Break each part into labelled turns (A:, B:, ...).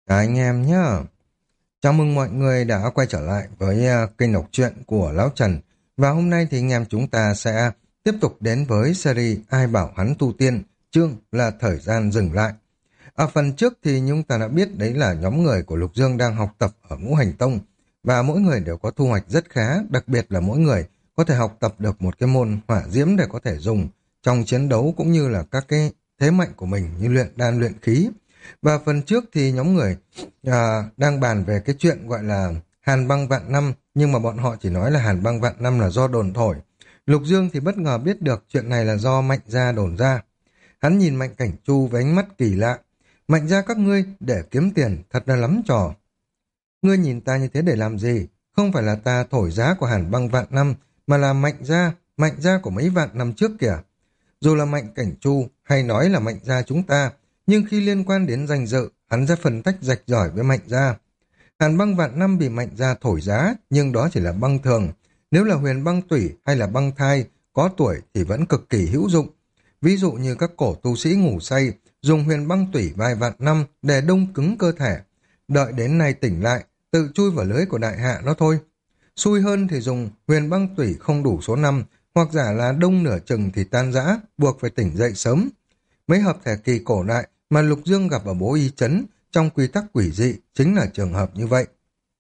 A: Cả anh em nhá. Chào mừng mọi người đã quay trở lại với kênh đọc truyện của Lão Trần. Và hôm nay thì anh em chúng ta sẽ tiếp tục đến với series Ai bảo hắn tu tiên, chương là thời gian dừng lại. Ở phần trước thì chúng ta đã biết đấy là nhóm người của Lục Dương đang học tập ở Ngũ Hành Tông và mỗi người đều có thu hoạch rất khá, đặc biệt là mỗi người có thể học tập được một cái môn hỏa diễm để có thể dùng trong chiến đấu cũng như là các cái thế mạnh của mình như luyện đan luyện khí. Và phần trước thì nhóm người đang bàn về cái chuyện gọi là hàn băng vạn năm, nhưng mà bọn họ chỉ nói là hàn băng vạn năm là do đồn thổi. Lục Dương thì bất ngờ biết được chuyện này là do Mạnh Gia đồn ra. Hắn nhìn Mạnh Cảnh Chu với ánh mắt kỳ lạ. Mạnh Gia các ngươi để kiếm tiền thật là lắm trò. Ngươi nhìn ta như thế để làm gì? Không phải là ta thổi giá của hàn băng vạn năm, mà là Mạnh Gia của mấy vạn năm trước kìa. Dù là Mạnh Cảnh Chu hay nói là Mạnh Gia chúng ta, nhưng khi liên quan đến danh dự, hắn sẽ phân tách rạch rỏi với Mạnh Gia. Hàn băng vạn năm bị Mạnh Gia thổi giá, nhưng đó chỉ là băng thường. Nếu là huyền băng tủy hay là băng thai, có tuổi thì vẫn cực kỳ hữu dụng. Ví dụ như các cổ tu sĩ ngủ say, dùng huyền băng tủy vài vạn năm để đông cứng cơ thể. Đợi đến nay tỉnh lại, tự chui vào lưới của đại hạ nó thôi. Xui hơn thì dùng huyền băng tủy không đủ số năm, hoặc giả là đông nửa chừng thì tan rã, buộc phải tỉnh dậy sớm. Mấy hợp thể kỳ cổ đại mà Lục Dương gặp ở Bố Y Trấn trong quy tắc quỷ dị chính là trường hợp như vậy.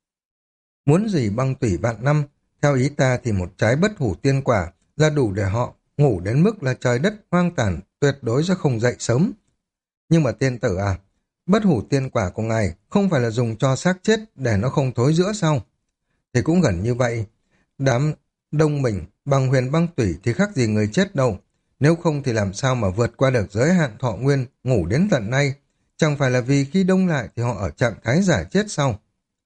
A: Muốn gì băng tủy vạn năm, theo ý ta thì một trái bất hủ tiên quả là đủ để họ ngủ đến mức là trời đất hoang tàn, tuyệt đối sẽ không dậy sớm. Nhưng mà tiên tử à, bất hủ tiên quả của ngài không phải là dùng cho xác chết để nó không thối rữa sao? Thì cũng gần như vậy. Đám đông mình bằng huyền băng tủy thì khác gì người chết đâu. Nếu không thì làm sao mà vượt qua được giới hạn thọ nguyên ngủ đến tận nay? Chẳng phải là vì khi đông lại thì họ ở trạng thái giả chết sao?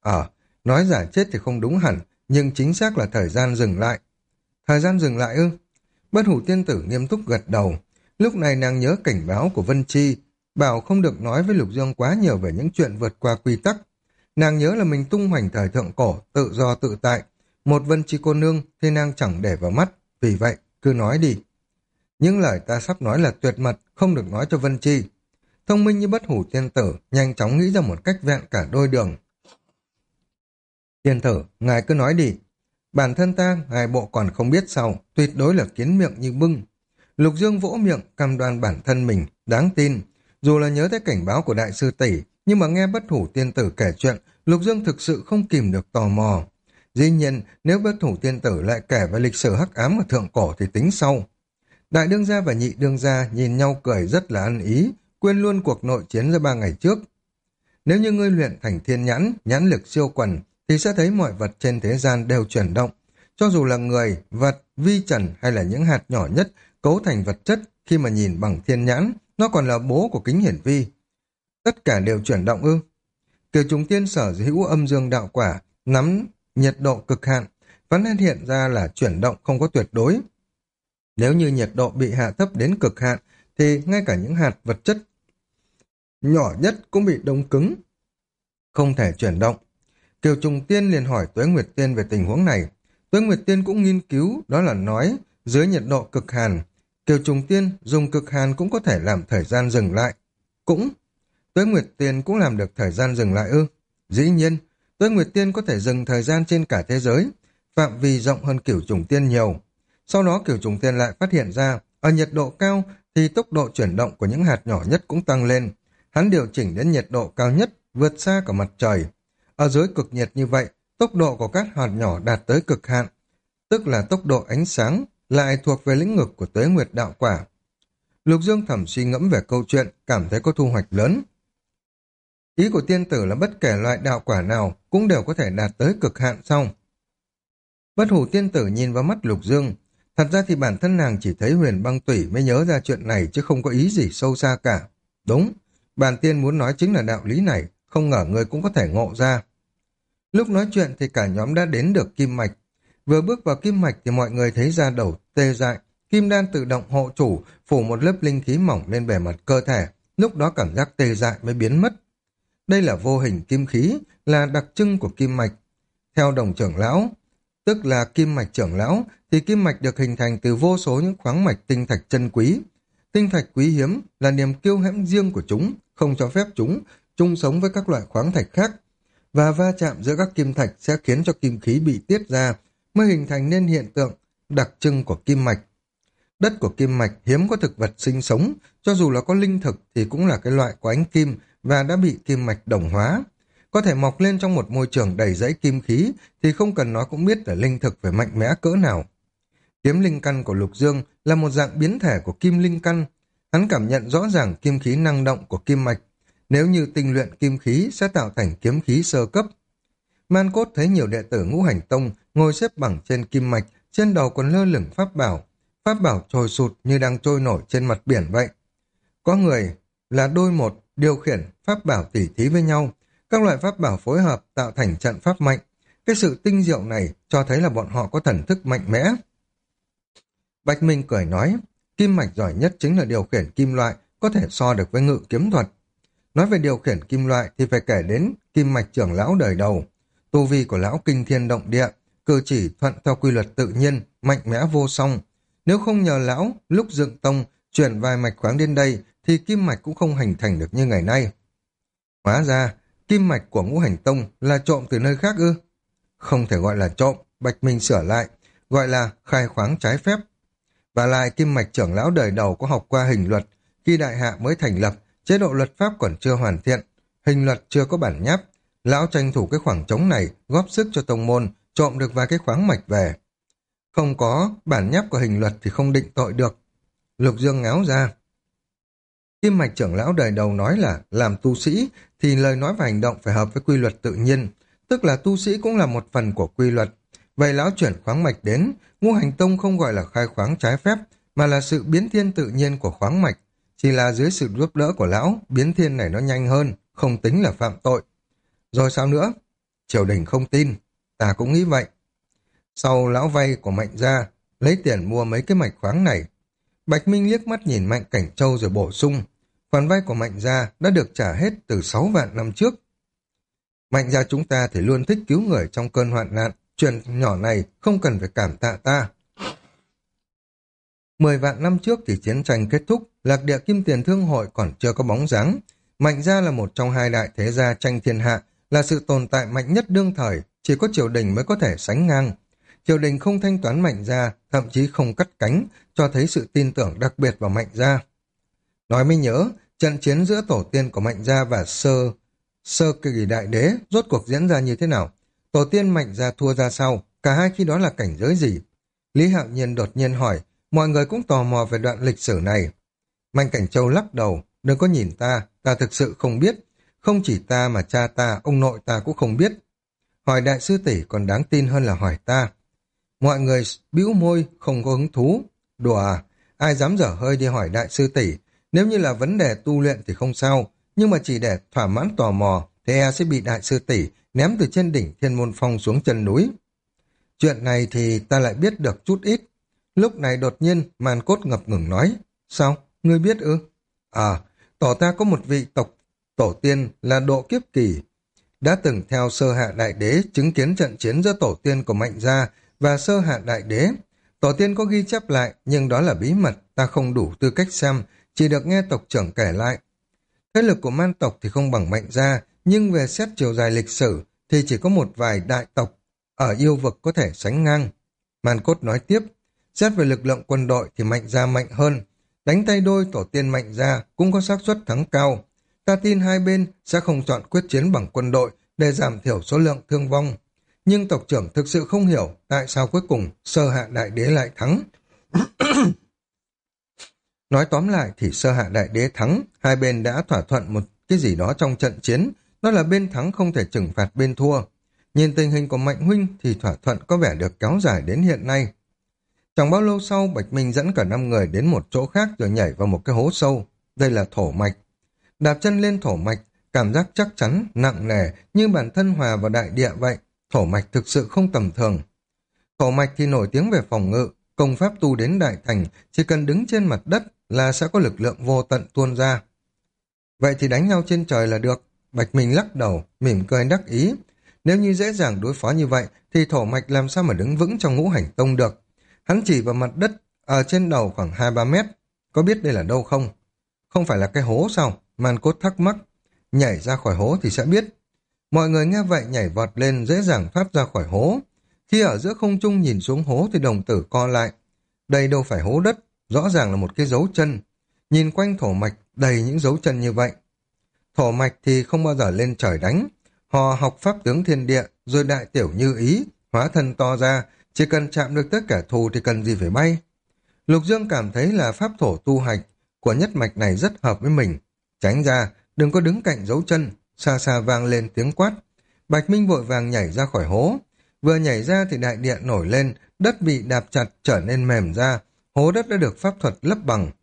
A: Nói giả chết thì không đúng hẳn, nhưng chính xác là thời gian dừng lại. Thời gian dừng lại ư? Bất hủ tiên tử nghiêm túc gật đầu. Lúc này nàng nhớ cảnh báo của Vân Chi, bảo không được nói với Lục Dương quá nhiều về những chuyện vượt qua quy tắc. Nàng nhớ là mình tung hoành thời thượng cổ, tự do tự tại. Một Vân Chi cô nương thì nàng chẳng để vào mắt, vì vậy cứ nói đi. Những lời ta sắp nói là tuyệt mật, không được nói cho Vân Chi. Thông minh như bất hủ tiên tử, nhanh chóng nghĩ ra một cách vẹn cả đôi đường. Tiên tử, ngài cứ nói đi. Bản thân ta, ngài bộ còn không biết sao, tuyệt đối là kiến miệng như bưng. Lục Dương vỗ miệng, cam đoan bản thân mình, đáng tin. Dù là nhớ tới cảnh báo của đại sư tỷ, nhưng mà nghe bất hủ tiên tử kể chuyện, Lục Dương thực sự không kìm được tò mò. Dĩ nhiên, nếu bất hủ tiên tử lại kể về lịch sử hắc ám ở thượng cổ thì tính sau. Đại đương gia và nhị đương gia nhìn nhau cười rất là ăn ý, quên luôn cuộc nội chiến ra 3 ngày trước. Nếu như ngươi luyện thành thiên nhãn, nhãn lực siêu quần, thì sẽ thấy mọi vật trên thế gian đều chuyển động. Cho dù là người, vật, vi trần hay là những hạt nhỏ nhất cấu thành vật chất, khi mà nhìn bằng thiên nhãn, nó còn là bố của kính hiển vi. Tất cả đều chuyển động ư? Kiều Trùng Tiên sở hữu âm dương đạo quả, nắm nhiệt độ cực hạn, vẫn hiện ra là chuyển động không có tuyệt đối. Nếu như nhiệt độ bị hạ thấp đến cực hạn, thì ngay cả những hạt vật chất nhỏ nhất cũng bị đông cứng, không thể chuyển động. Kiều Trùng Tiên liền hỏi Tuế Nguyệt Tiên về tình huống này. Tuế Nguyệt Tiên cũng nghiên cứu, đó là nói dưới nhiệt độ cực hàn, Kiều Trùng Tiên dùng cực hàn cũng có thể làm thời gian dừng lại. Tuế Nguyệt Tiên cũng làm được thời gian dừng lại ư? Dĩ nhiên, Tuế Nguyệt Tiên có thể dừng thời gian trên cả thế giới, phạm vi rộng hơn Kiều Trùng Tiên nhiều. Sau đó Kiều Trùng Tiên lại phát hiện ra, ở nhiệt độ cao thì tốc độ chuyển động của những hạt nhỏ nhất cũng tăng lên. Hắn điều chỉnh đến nhiệt độ cao nhất, vượt xa cả mặt trời. Ở dưới cực nhiệt như vậy, tốc độ của các hạt nhỏ đạt tới cực hạn, tức là tốc độ ánh sáng, lại thuộc về lĩnh vực của Tuế Nguyệt đạo quả. Lục Dương thầm suy ngẫm về câu chuyện, cảm thấy có thu hoạch lớn. Ý của tiên tử là bất kể loại đạo quả nào cũng đều có thể đạt tới cực hạn sau. Bất hủ tiên tử nhìn vào mắt Lục Dương. Thật ra thì bản thân nàng chỉ thấy huyền băng tủy mới nhớ ra chuyện này chứ không có ý gì sâu xa cả. Đúng, bản tiên muốn nói chính là đạo lý này, không ngờ người cũng có thể ngộ ra. Lúc nói chuyện thì cả nhóm đã đến được kim mạch. Vừa bước vào kim mạch thì mọi người thấy da đầu tê dại, kim đan tự động hộ chủ, phủ một lớp linh khí mỏng lên bề mặt cơ thể, lúc đó cảm giác tê dại mới biến mất. Đây là vô hình kim khí, là đặc trưng của kim mạch. Theo đồng trưởng lão, tức là kim mạch trưởng lão, thì kim mạch được hình thành từ vô số những khoáng mạch tinh thạch chân quý. Tinh thạch quý hiếm là niềm kiêu hãnh riêng của chúng, không cho phép chúng chung sống với các loại khoáng thạch khác, và va chạm giữa các kim thạch sẽ khiến cho kim khí bị tiết ra, mới hình thành nên hiện tượng đặc trưng của kim mạch. Đất của kim mạch hiếm có thực vật sinh sống, cho dù là có linh thực thì cũng là cái loại của ánh kim và đã bị kim mạch đồng hóa. Có thể mọc lên trong một môi trường đầy rẫy kim khí thì không cần nói cũng biết là linh thực phải mạnh mẽ cỡ nào. Kiếm linh căn của Lục Dương là một dạng biến thể của kim linh căn. Hắn cảm nhận rõ ràng kim khí năng động của kim mạch. Nếu như tinh luyện kim khí sẽ tạo thành kiếm khí sơ cấp. Man Cốt thấy nhiều đệ tử Ngũ Hành Tông ngồi xếp bằng trên kim mạch, trên đầu còn lơ lửng pháp bảo. Pháp bảo trồi sụt như đang trôi nổi trên mặt biển vậy. Có người là đôi một điều khiển pháp bảo tỉ thí với nhau. Các loại pháp bảo phối hợp tạo thành trận pháp mạnh. Cái sự tinh diệu này cho thấy là bọn họ có thần thức mạnh mẽ. Bạch Minh cười nói, kim mạch giỏi nhất chính là điều khiển kim loại, có thể so được với ngự kiếm thuật. Nói về điều khiển kim loại thì phải kể đến kim mạch trưởng lão đời đầu. Tu vi của lão kinh thiên động địa, cử chỉ thuận theo quy luật tự nhiên, mạnh mẽ vô song. Nếu không nhờ lão, lúc dựng tông, chuyển vài mạch khoáng đến đây, thì kim mạch cũng không hình thành được như ngày nay. Hóa ra, kim mạch của Ngũ Hành Tông là trộm từ nơi khác ư? Không thể gọi là trộm, Bạch Minh sửa lại, gọi là khai khoáng trái phép. Và lại kim mạch trưởng lão đời đầu có học qua hình luật, khi đại hạ mới thành lập, chế độ luật pháp còn chưa hoàn thiện, hình luật chưa có bản nháp. Lão tranh thủ cái khoảng trống này, góp sức cho tông môn, trộm được vài cái khoáng mạch về. Không có bản nháp của hình luật thì không định tội được. Lục Dương ngáo ra. Kim mạch trưởng lão đời đầu nói là làm tu sĩ thì lời nói và hành động phải hợp với quy luật tự nhiên, tức là tu sĩ cũng là một phần của quy luật. Vậy lão chuyển khoáng mạch đến, Ngũ Hành Tông không gọi là khai khoáng trái phép, mà là sự biến thiên tự nhiên của khoáng mạch. Chỉ là dưới sự giúp đỡ của lão, biến thiên này nó nhanh hơn, không tính là phạm tội. Rồi sao nữa? Triều đình không tin, ta cũng nghĩ vậy. Sau lão vay của Mạnh gia, lấy tiền mua mấy cái mạch khoáng này. Bạch Minh liếc mắt nhìn Mạnh Cảnh Châu rồi bổ sung. Khoản vay của Mạnh gia đã được trả hết từ 6 vạn năm trước. Mạnh gia chúng ta thì luôn thích cứu người trong cơn hoạn nạn. Chuyện nhỏ này không cần phải cảm tạ ta. 10 vạn năm trước thì chiến tranh kết thúc, Lạc Địa Kim Tiền Thương Hội còn chưa có bóng dáng. Mạnh gia là một trong hai đại thế gia tranh thiên hạ, là sự tồn tại mạnh nhất đương thời, chỉ có triều đình mới có thể sánh ngang. Triều đình không thanh toán Mạnh gia, thậm chí không cắt cánh, cho thấy sự tin tưởng đặc biệt vào Mạnh gia. Nói mới nhớ, trận chiến giữa tổ tiên của Mạnh gia và Sơ Kỳ Đại Đế rốt cuộc diễn ra như thế nào? Tổ tiên Mạnh gia thua ra sao? Cả hai khi đó là cảnh giới gì? Lý Hạo Nhiên đột nhiên hỏi, mọi người cũng tò mò về đoạn lịch sử này. Mạnh Cảnh Châu lắc đầu, đừng có nhìn ta, ta thực sự không biết. Không chỉ ta mà cha ta, ông nội ta cũng không biết. Hỏi đại sư tỷ còn đáng tin hơn là hỏi ta. Mọi người bĩu môi, không có hứng thú. Đùa à, ai dám dở hơi đi hỏi đại sư tỷ. Nếu như là vấn đề tu luyện thì không sao, nhưng mà chỉ để thỏa mãn tò mò, thì e sẽ bị đại sư tỷ ném từ trên đỉnh Thiên Môn Phong xuống chân núi. Chuyện này thì ta lại biết được chút ít. Lúc này đột nhiên Man Cốt ngập ngừng nói, sao, ngươi biết ư? Tổ ta có một vị tổ tiên là Độ Kiếp Kỳ, đã từng theo Sơ Hạ Đại Đế chứng kiến trận chiến giữa tổ tiên của Mạnh gia và Sơ Hạ Đại Đế. Tổ tiên có ghi chép lại, nhưng đó là bí mật, ta không đủ tư cách xem, chỉ được nghe tộc trưởng kể lại. Thế lực của man tộc thì không bằng Mạnh gia, nhưng về xét chiều dài lịch sử thì chỉ có một vài đại tộc ở yêu vực có thể sánh ngang. Man Cốt nói tiếp, xét về lực lượng quân đội thì Mạnh gia mạnh hơn, đánh tay đôi tổ tiên Mạnh gia cũng có xác suất thắng cao. Ta tin hai bên sẽ không chọn quyết chiến bằng quân đội để giảm thiểu số lượng thương vong. Nhưng tộc trưởng thực sự không hiểu tại sao cuối cùng Sơ Hạ Đại Đế lại thắng. Nói tóm lại thì Sơ Hạ Đại Đế thắng, hai bên đã thỏa thuận một cái gì đó trong trận chiến, đó là bên thắng không thể trừng phạt bên thua. Nhìn tình hình của Mạnh huynh thì thỏa thuận có vẻ được kéo dài đến hiện nay. Chẳng bao lâu sau, Bạch Minh dẫn cả 5 người đến một chỗ khác rồi nhảy vào một cái hố sâu. Đây là thổ mạch. Đạp chân lên thổ mạch, cảm giác chắc chắn, nặng nề như bản thân hòa vào đại địa vậy. Thổ mạch thực sự không tầm thường. Thổ mạch thì nổi tiếng về phòng ngự, công pháp tu đến đại thành, chỉ cần đứng trên mặt đất là sẽ có lực lượng vô tận tuôn ra. Vậy thì đánh nhau trên trời là được. Bạch Minh lắc đầu, mỉm cười đắc ý. Nếu như dễ dàng đối phó như vậy, thì thổ mạch làm sao mà đứng vững trong Ngũ Hành Tông được. Hắn chỉ vào mặt đất, ở trên đầu khoảng 2-3 mét. Có biết đây là đâu không? Không phải là cái hố sao? Man Cốt thắc mắc. nhảy ra khỏi hố thì sẽ biết. Mọi người nghe vậy nhảy vọt lên dễ dàng thoát ra khỏi hố. Khi ở giữa không trung nhìn xuống hố thì đồng tử co lại. Đây đâu phải hố đất, rõ ràng là một cái dấu chân. Nhìn quanh thổ mạch đầy những dấu chân như vậy. Thổ mạch thì không bao giờ lên trời đánh. Họ học pháp tướng thiên địa, rồi đại tiểu như ý, hóa thân to ra, chỉ cần chạm được tất cả thù thì cần gì phải bay. Lục Dương cảm thấy là pháp thổ tu hành của nhất mạch này rất hợp với mình. Tránh ra, đừng có đứng cạnh dấu chân, xa xa vang lên tiếng quát. Bạch Minh vội vàng nhảy ra khỏi hố. Vừa nhảy ra thì đại địa nổi lên, đất bị đạp chặt trở nên mềm ra, hố đất đã được pháp thuật lấp bằng.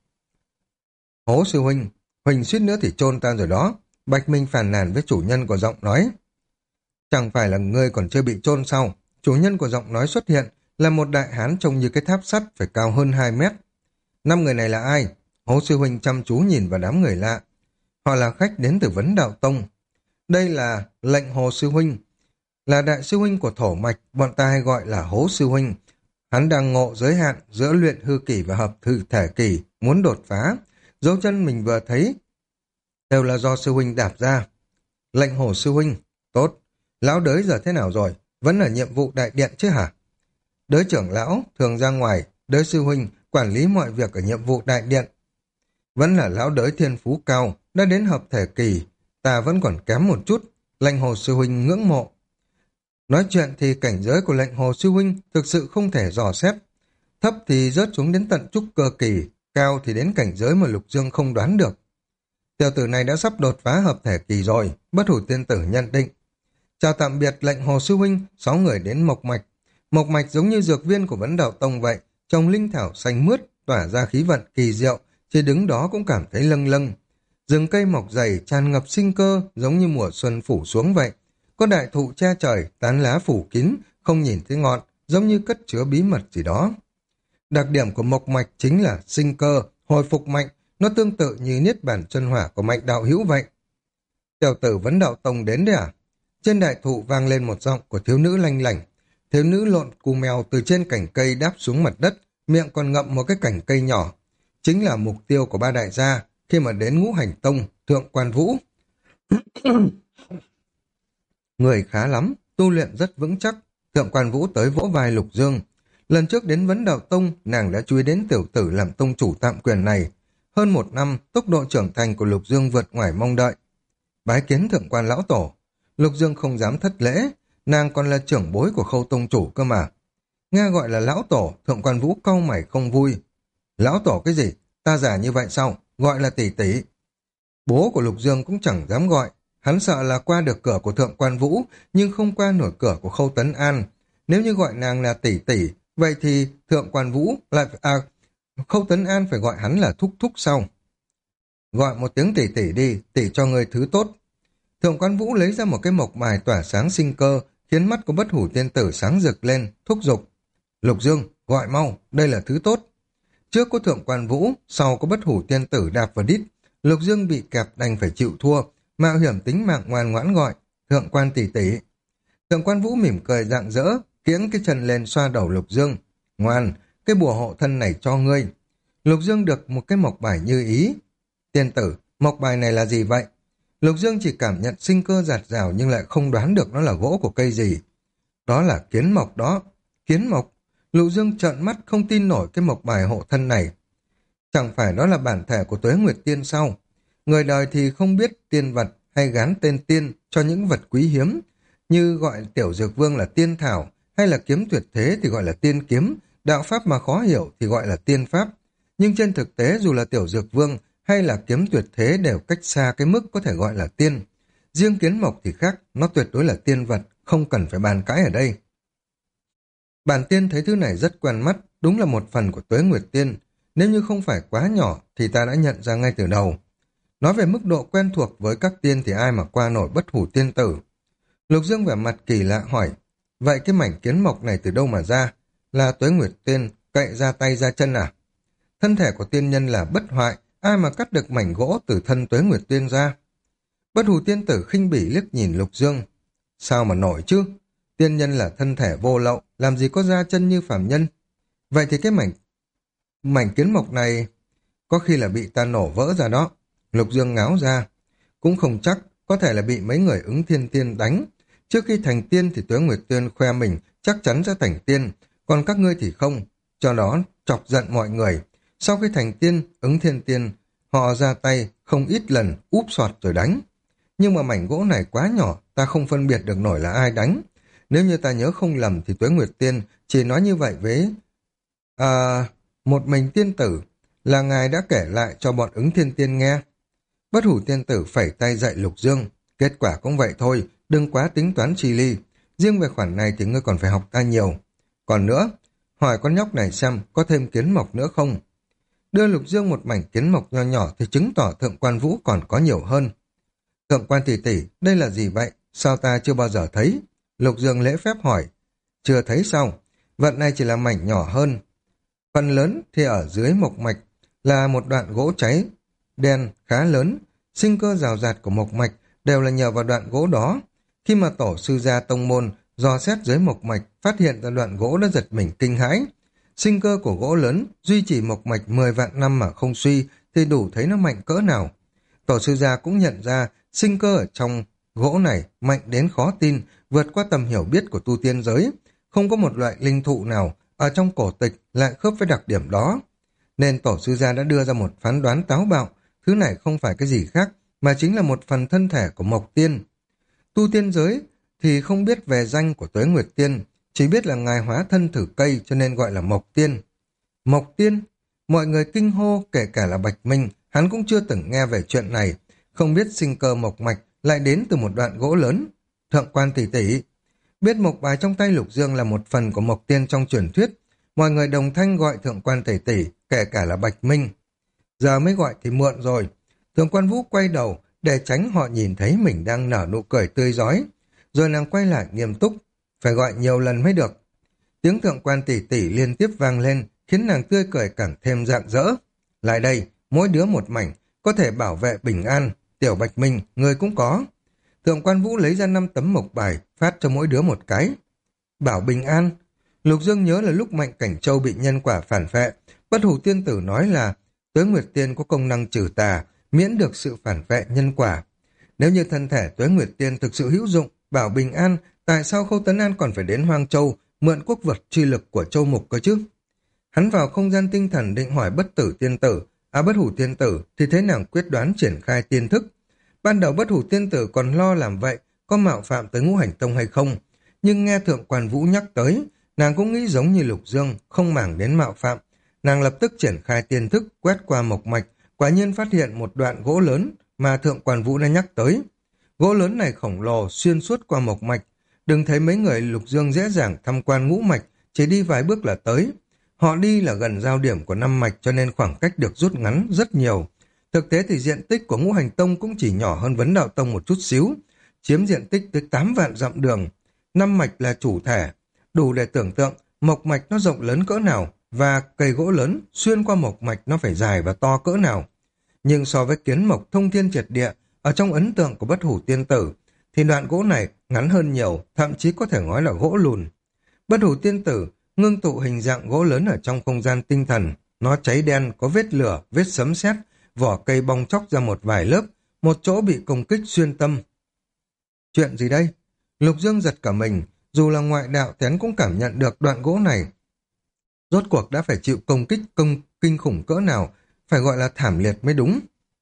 A: Hố sư huynh, Huỳnh suýt nữa thì chôn ta rồi đó. Bạch Minh phàn nàn với chủ nhân của giọng nói. Chẳng phải là ngươi còn chưa bị chôn sao? Chủ nhân của giọng nói xuất hiện là một đại hán trông như cái tháp sắt phải cao hơn 2 mét. 5 người này là ai? Hố sư huynh chăm chú nhìn vào đám người lạ. Họ là khách đến từ Vấn Đạo Tông. Đây là Lệnh Hồ sư huynh, là đại sư huynh của thổ mạch, bọn ta hay gọi là Hố sư huynh. Hắn đang ngộ giới hạn giữa luyện hư kỳ và hợp thử thể kỳ, muốn đột phá. Dấu chân mình vừa thấy đều là do sư huynh đạp ra. Lệnh Hồ sư huynh, tốt. Lão đới giờ thế nào rồi? Vẫn ở nhiệm vụ đại điện chứ hả? Đới trưởng lão thường ra ngoài, đới sư huynh quản lý mọi việc ở nhiệm vụ đại điện. Vẫn là lão đới thiên phú cao, đã đến hợp thể kỳ, ta vẫn còn kém một chút. Lệnh Hồ sư huynh ngưỡng mộ. Nói chuyện thì cảnh giới của Lệnh Hồ sư huynh thực sự không thể dò xét. Thấp thì rớt xuống đến tận trúc cơ kỳ, cao thì đến cảnh giới mà Lục Dương không đoán được. Tiểu tử này đã sắp đột phá hợp thể kỳ rồi, Bất Hủ tiên tử nhận định. Chào tạm biệt Lệnh Hồ sư huynh, 6 người đến Mộc Mạch. Mộc Mạch giống như dược viên của Vấn Đạo Tông vậy, trồng linh thảo xanh mướt, tỏa ra khí vận kỳ diệu, chỉ đứng đó cũng cảm thấy lâng lâng. Rừng cây mọc dày tràn ngập sinh cơ, giống như mùa xuân phủ xuống vậy. Có đại thụ che trời, tán lá phủ kín, không nhìn thấy ngọn, giống như cất chứa bí mật gì đó. Đặc điểm của Mộc Mạch chính là sinh cơ, hồi phục mạnh, nó tương tự như niết bản chân hỏa của Mạnh đạo hữu vậy. Tiểu tử Vấn Đạo Tông đến đấy à? Trên đại thụ vang lên một giọng của thiếu nữ lanh lảnh. Thiếu nữ lộn cù mèo từ trên cành cây đáp xuống mặt đất, miệng còn ngậm một cái cành cây nhỏ. Chính là mục tiêu của ba đại gia khi mà đến Ngũ Hành Tông, Thượng Quan Vũ. Người khá lắm, tu luyện rất vững chắc. Thượng Quan Vũ tới vỗ vai Lục Dương. Lần trước đến Vấn Đạo Tông, nàng đã chui đến tiểu tử làm tông chủ tạm quyền này. Hơn 1 năm, tốc độ trưởng thành của Lục Dương vượt ngoài mong đợi. Bái kiến Thượng Quan lão tổ. Lục Dương không dám thất lễ, nàng còn là trưởng bối của Khâu tông chủ cơ mà. Nghe gọi là lão tổ, Thượng Quan Vũ cau mày không vui. Lão tổ cái gì? Ta già như vậy sao? Gọi là tỷ tỷ. Bố của Lục Dương cũng chẳng dám gọi. Hắn sợ là qua được cửa của Thượng Quan Vũ, nhưng không qua nổi cửa của Khâu Tấn An. Nếu như gọi nàng là tỷ tỷ, vậy thì Thượng Quan Vũ lại Khâu Tấn An phải gọi hắn là thúc thúc sau. Gọi một tiếng tỷ tỷ đi, tỷ cho người thứ tốt. Thượng Quan Vũ lấy ra một cái mộc bài tỏa sáng sinh cơ, khiến mắt của Bất Hủ tiên tử sáng rực lên, thúc giục. Lục Dương, gọi mau, đây là thứ tốt. Trước có Thượng Quan Vũ, sau có Bất Hủ tiên tử đạp vào đít. Lục Dương bị kẹp đành phải chịu thua, mạo hiểm tính mạng ngoan ngoãn gọi. Thượng Quan tỷ tỷ. Thượng Quan Vũ mỉm cười rạng rỡ, kiễng cái chân lên xoa đầu Lục Dương. Ngoan, cái bùa hộ thân này cho ngươi. Lục Dương được một cái mộc bài như ý. Tiên tử, mộc bài này là gì vậy? Lục Dương chỉ cảm nhận sinh cơ dạt dào nhưng lại không đoán được nó là gỗ của cây gì. Đó là kiến mộc đó. Kiến mộc. Lục Dương trợn mắt không tin nổi cái mộc bài hộ thân này. Chẳng phải đó là bản thể của Tuế Nguyệt Tiên sao? Người đời thì không biết tiên vật hay gán tên tiên cho những vật quý hiếm, như gọi Tiểu Dược Vương là tiên thảo, hay là kiếm tuyệt thế thì gọi là tiên kiếm, đạo pháp mà khó hiểu thì gọi là tiên pháp. Nhưng trên thực tế dù là Tiểu Dược Vương hay là kiếm tuyệt thế đều cách xa cái mức có thể gọi là tiên. Riêng kiến mộc thì khác, nó tuyệt đối là tiên vật, không cần phải bàn cãi ở đây. Bản tiên thấy thứ này rất quen mắt, đúng là một phần của Tuế Nguyệt Tiên. Nếu như không phải quá nhỏ thì ta đã nhận ra ngay từ đầu. Nói về mức độ quen thuộc với các tiên thì ai mà qua nổi Bất Hủ tiên tử. Lục Dương vẻ mặt kỳ lạ hỏi, vậy cái mảnh kiến mộc này từ đâu mà ra? Là Tuế Nguyệt Tiên cậy ra tay ra chân à? Thân thể của tiên nhân là bất hoại, ai mà cắt được mảnh gỗ từ thân Tuế Nguyệt Tiên ra? Bất Hủ tiên tử khinh bỉ liếc nhìn Lục Dương. Sao mà nổi chứ? Tiên nhân là thân thể vô lậu, làm gì có da chân như phàm nhân? Vậy thì cái mảnh kiến mộc này có khi là bị ta nổ vỡ ra đó. Lục Dương ngáo ra. Cũng không chắc, có thể là bị mấy người ứng thiên tiên đánh. Trước khi thành tiên thì Tuế Nguyệt Tiên khoe mình chắc chắn sẽ thành tiên, còn các ngươi thì không, cho đó chọc giận mọi người. Sau khi thành tiên, ứng thiên tiên, họ ra tay không ít lần úp soạt rồi đánh. Nhưng mà mảnh gỗ này quá nhỏ, ta không phân biệt được nổi là ai đánh. Nếu như ta nhớ không lầm thì Tuế Nguyệt Tiên chỉ nói như vậy với một mình tiên tử, là ngài đã kể lại cho bọn ứng thiên tiên nghe. Bất hủ tiên tử phẩy tay dạy Lục Dương. Kết quả cũng vậy thôi, đừng quá tính toán chi ly. Riêng về khoản này thì ngươi còn phải học ta nhiều. Còn nữa, hỏi con nhóc này xem có thêm kiến mộc nữa không. Đưa Lục Dương một mảnh kiến mộc nho nhỏ thì chứng tỏ Thượng Quan Vũ còn có nhiều hơn. Thượng Quan tỷ tỷ, đây là gì vậy? Sao ta chưa bao giờ thấy? Lục Dương lễ phép hỏi. Chưa thấy sao? Vận này chỉ là mảnh nhỏ hơn. Phần lớn thì ở dưới mộc mạch là một đoạn gỗ cháy đen khá lớn. Sinh cơ rào rạt của mộc mạch đều là nhờ vào đoạn gỗ đó. Khi mà tổ sư gia tông môn dò xét dưới mộc mạch, phát hiện ra đoạn gỗ đã giật mình kinh hãi. Sinh cơ của gỗ lớn duy trì mộc mạch 10 vạn năm mà không suy thì đủ thấy nó mạnh cỡ nào. Tổ sư gia cũng nhận ra sinh cơ ở trong gỗ này mạnh đến khó tin, vượt qua tầm hiểu biết của tu tiên giới. Không có một loại linh thụ nào ở trong cổ tịch lại khớp với đặc điểm đó. Nên tổ sư gia đã đưa ra một phán đoán táo bạo, thứ này không phải cái gì khác, mà chính là một phần thân thể của Mộc Tiên. Tu tiên giới thì không biết về danh của Tuế Nguyệt Tiên, chỉ biết là ngài hóa thân thử cây cho nên gọi là Mộc Tiên. Mộc Tiên, mọi người kinh hô, kể cả là Bạch Minh, hắn cũng chưa từng nghe về chuyện này, không biết sinh cơ mộc mạch lại đến từ một đoạn gỗ lớn. Thượng Quan tỷ tỷ, biết mộc bài trong tay Lục Dương là một phần của Mộc Tiên trong truyền thuyết, mọi người đồng thanh gọi Thượng Quan tỷ tỷ, kể cả là Bạch Minh. Giờ mới gọi thì muộn rồi. Thượng Quan Vũ quay đầu để tránh họ nhìn thấy mình đang nở nụ cười tươi rói, rồi nàng quay lại nghiêm túc, phải gọi nhiều lần mới được. Tiếng Thượng Quan tỷ tỷ liên tiếp vang lên, khiến nàng tươi cười càng thêm rạng rỡ. Lại đây, mỗi đứa một mảnh, có thể bảo vệ bình an. Tiểu Bạch Minh, người cũng có. Thượng Quan Vũ lấy ra 5 tấm mộc bài, phát cho mỗi đứa một cái. Bảo bình an. Lục Dương nhớ là lúc Mạnh Cảnh Châu bị nhân quả phản phệ, Bất Hủ Tiên Tử nói là Tuế Nguyệt Tiên có công năng trừ tà, miễn được sự phản vệ nhân quả. Nếu như thân thể Tuế Nguyệt Tiên thực sự hữu dụng, bảo bình an, tại sao Khâu Tấn An còn phải đến Hoang Châu mượn quốc vật truy lực của Châu Mục cơ chứ? Hắn vào không gian tinh thần định hỏi Bất Hủ Tiên Tử thì thấy nàng quyết đoán triển khai tiên thức. Ban đầu Bất Hủ Tiên Tử còn lo làm vậy có mạo phạm tới Ngũ Hành Tông hay không, nhưng nghe Thượng Quan Vũ nhắc tới, nàng cũng nghĩ giống như Lục Dương, không màng đến mạo phạm. Nàng lập tức triển khai tiên thức quét qua mộc mạch, quả nhiên phát hiện một đoạn gỗ lớn mà Thượng Quan Vũ đã nhắc tới. Gỗ lớn này khổng lồ xuyên suốt qua mộc mạch, đừng thấy mấy người Lục Dương dễ dàng tham quan ngũ mạch, chỉ đi vài bước là tới. Họ đi là gần giao điểm của 5 mạch cho nên khoảng cách được rút ngắn rất nhiều. Thực tế thì diện tích của Ngũ Hành Tông cũng chỉ nhỏ hơn Vấn Đạo Tông một chút xíu, chiếm diện tích tới 8 vạn dặm đường. 5 mạch là chủ thể, đủ để tưởng tượng mộc mạch nó rộng lớn cỡ nào và cây gỗ lớn xuyên qua mộc mạch nó phải dài và to cỡ nào. Nhưng so với kiến mộc thông thiên triệt địa ở trong ấn tượng của Bất Hủ Tiên Tử thì đoạn gỗ này ngắn hơn nhiều, thậm chí có thể nói là gỗ lùn. Bất Hủ Tiên Tử ngưng tụ hình dạng gỗ lớn ở trong không gian tinh thần, nó cháy đen, có vết lửa, vết sấm sét, vỏ cây bong chóc ra một vài lớp, một chỗ bị công kích xuyên tâm. Chuyện gì đây? Lục Dương giật cả mình, dù là ngoại đạo thì hắn cũng cảm nhận được đoạn gỗ này rốt cuộc đã phải chịu công kích kinh khủng cỡ nào, phải gọi là thảm liệt mới đúng.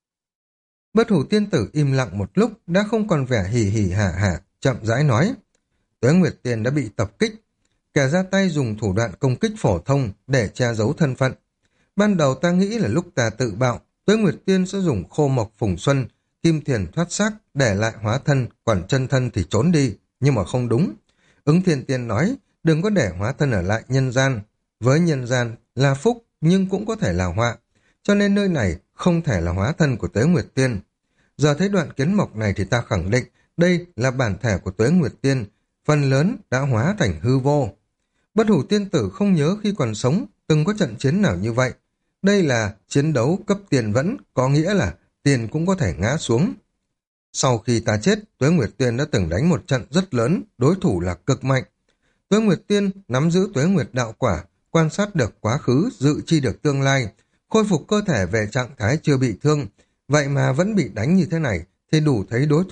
A: Bất Hủ Tiên Tử im lặng một lúc, đã không còn vẻ hì hì hả hả, chậm rãi nói. Tuế Nguyệt Tiên đã bị tập kích, kẻ ra tay dùng thủ đoạn công kích phổ thông để che giấu thân phận. Ban đầu ta nghĩ là lúc ta tự bạo, Tuế Nguyệt Tiên sẽ dùng khô mộc phùng xuân, kim thiền thoát xác, để lại hóa thân, còn chân thân thì trốn đi, nhưng mà không đúng. Ứng Thiên Tiên nói, đừng có để hóa thân ở lại nhân gian. Với nhân gian là phúc, nhưng cũng có thể là họa, cho nên nơi này không thể là hóa thân của Tuế Nguyệt Tiên. Giờ thấy đoạn kiến mộc này thì ta khẳng định đây là bản thể của Tuế Nguyệt Tiên, phần lớn đã hóa thành hư vô. Bất Hủ Tiên Tử không nhớ khi còn sống từng có trận chiến nào như vậy. Đây là chiến đấu cấp tiền vẫn, có nghĩa là tiền cũng có thể ngã xuống. Sau khi ta chết, Tuế Nguyệt Tiên đã từng đánh một trận rất lớn, đối thủ là cực mạnh. Tuế Nguyệt Tiên nắm giữ Tuế Nguyệt đạo quả, quan sát được quá khứ, dự chi được tương lai, khôi phục cơ thể về trạng thái chưa bị thương. Vậy mà vẫn bị đánh như thế này thì đủ thấy đối thủ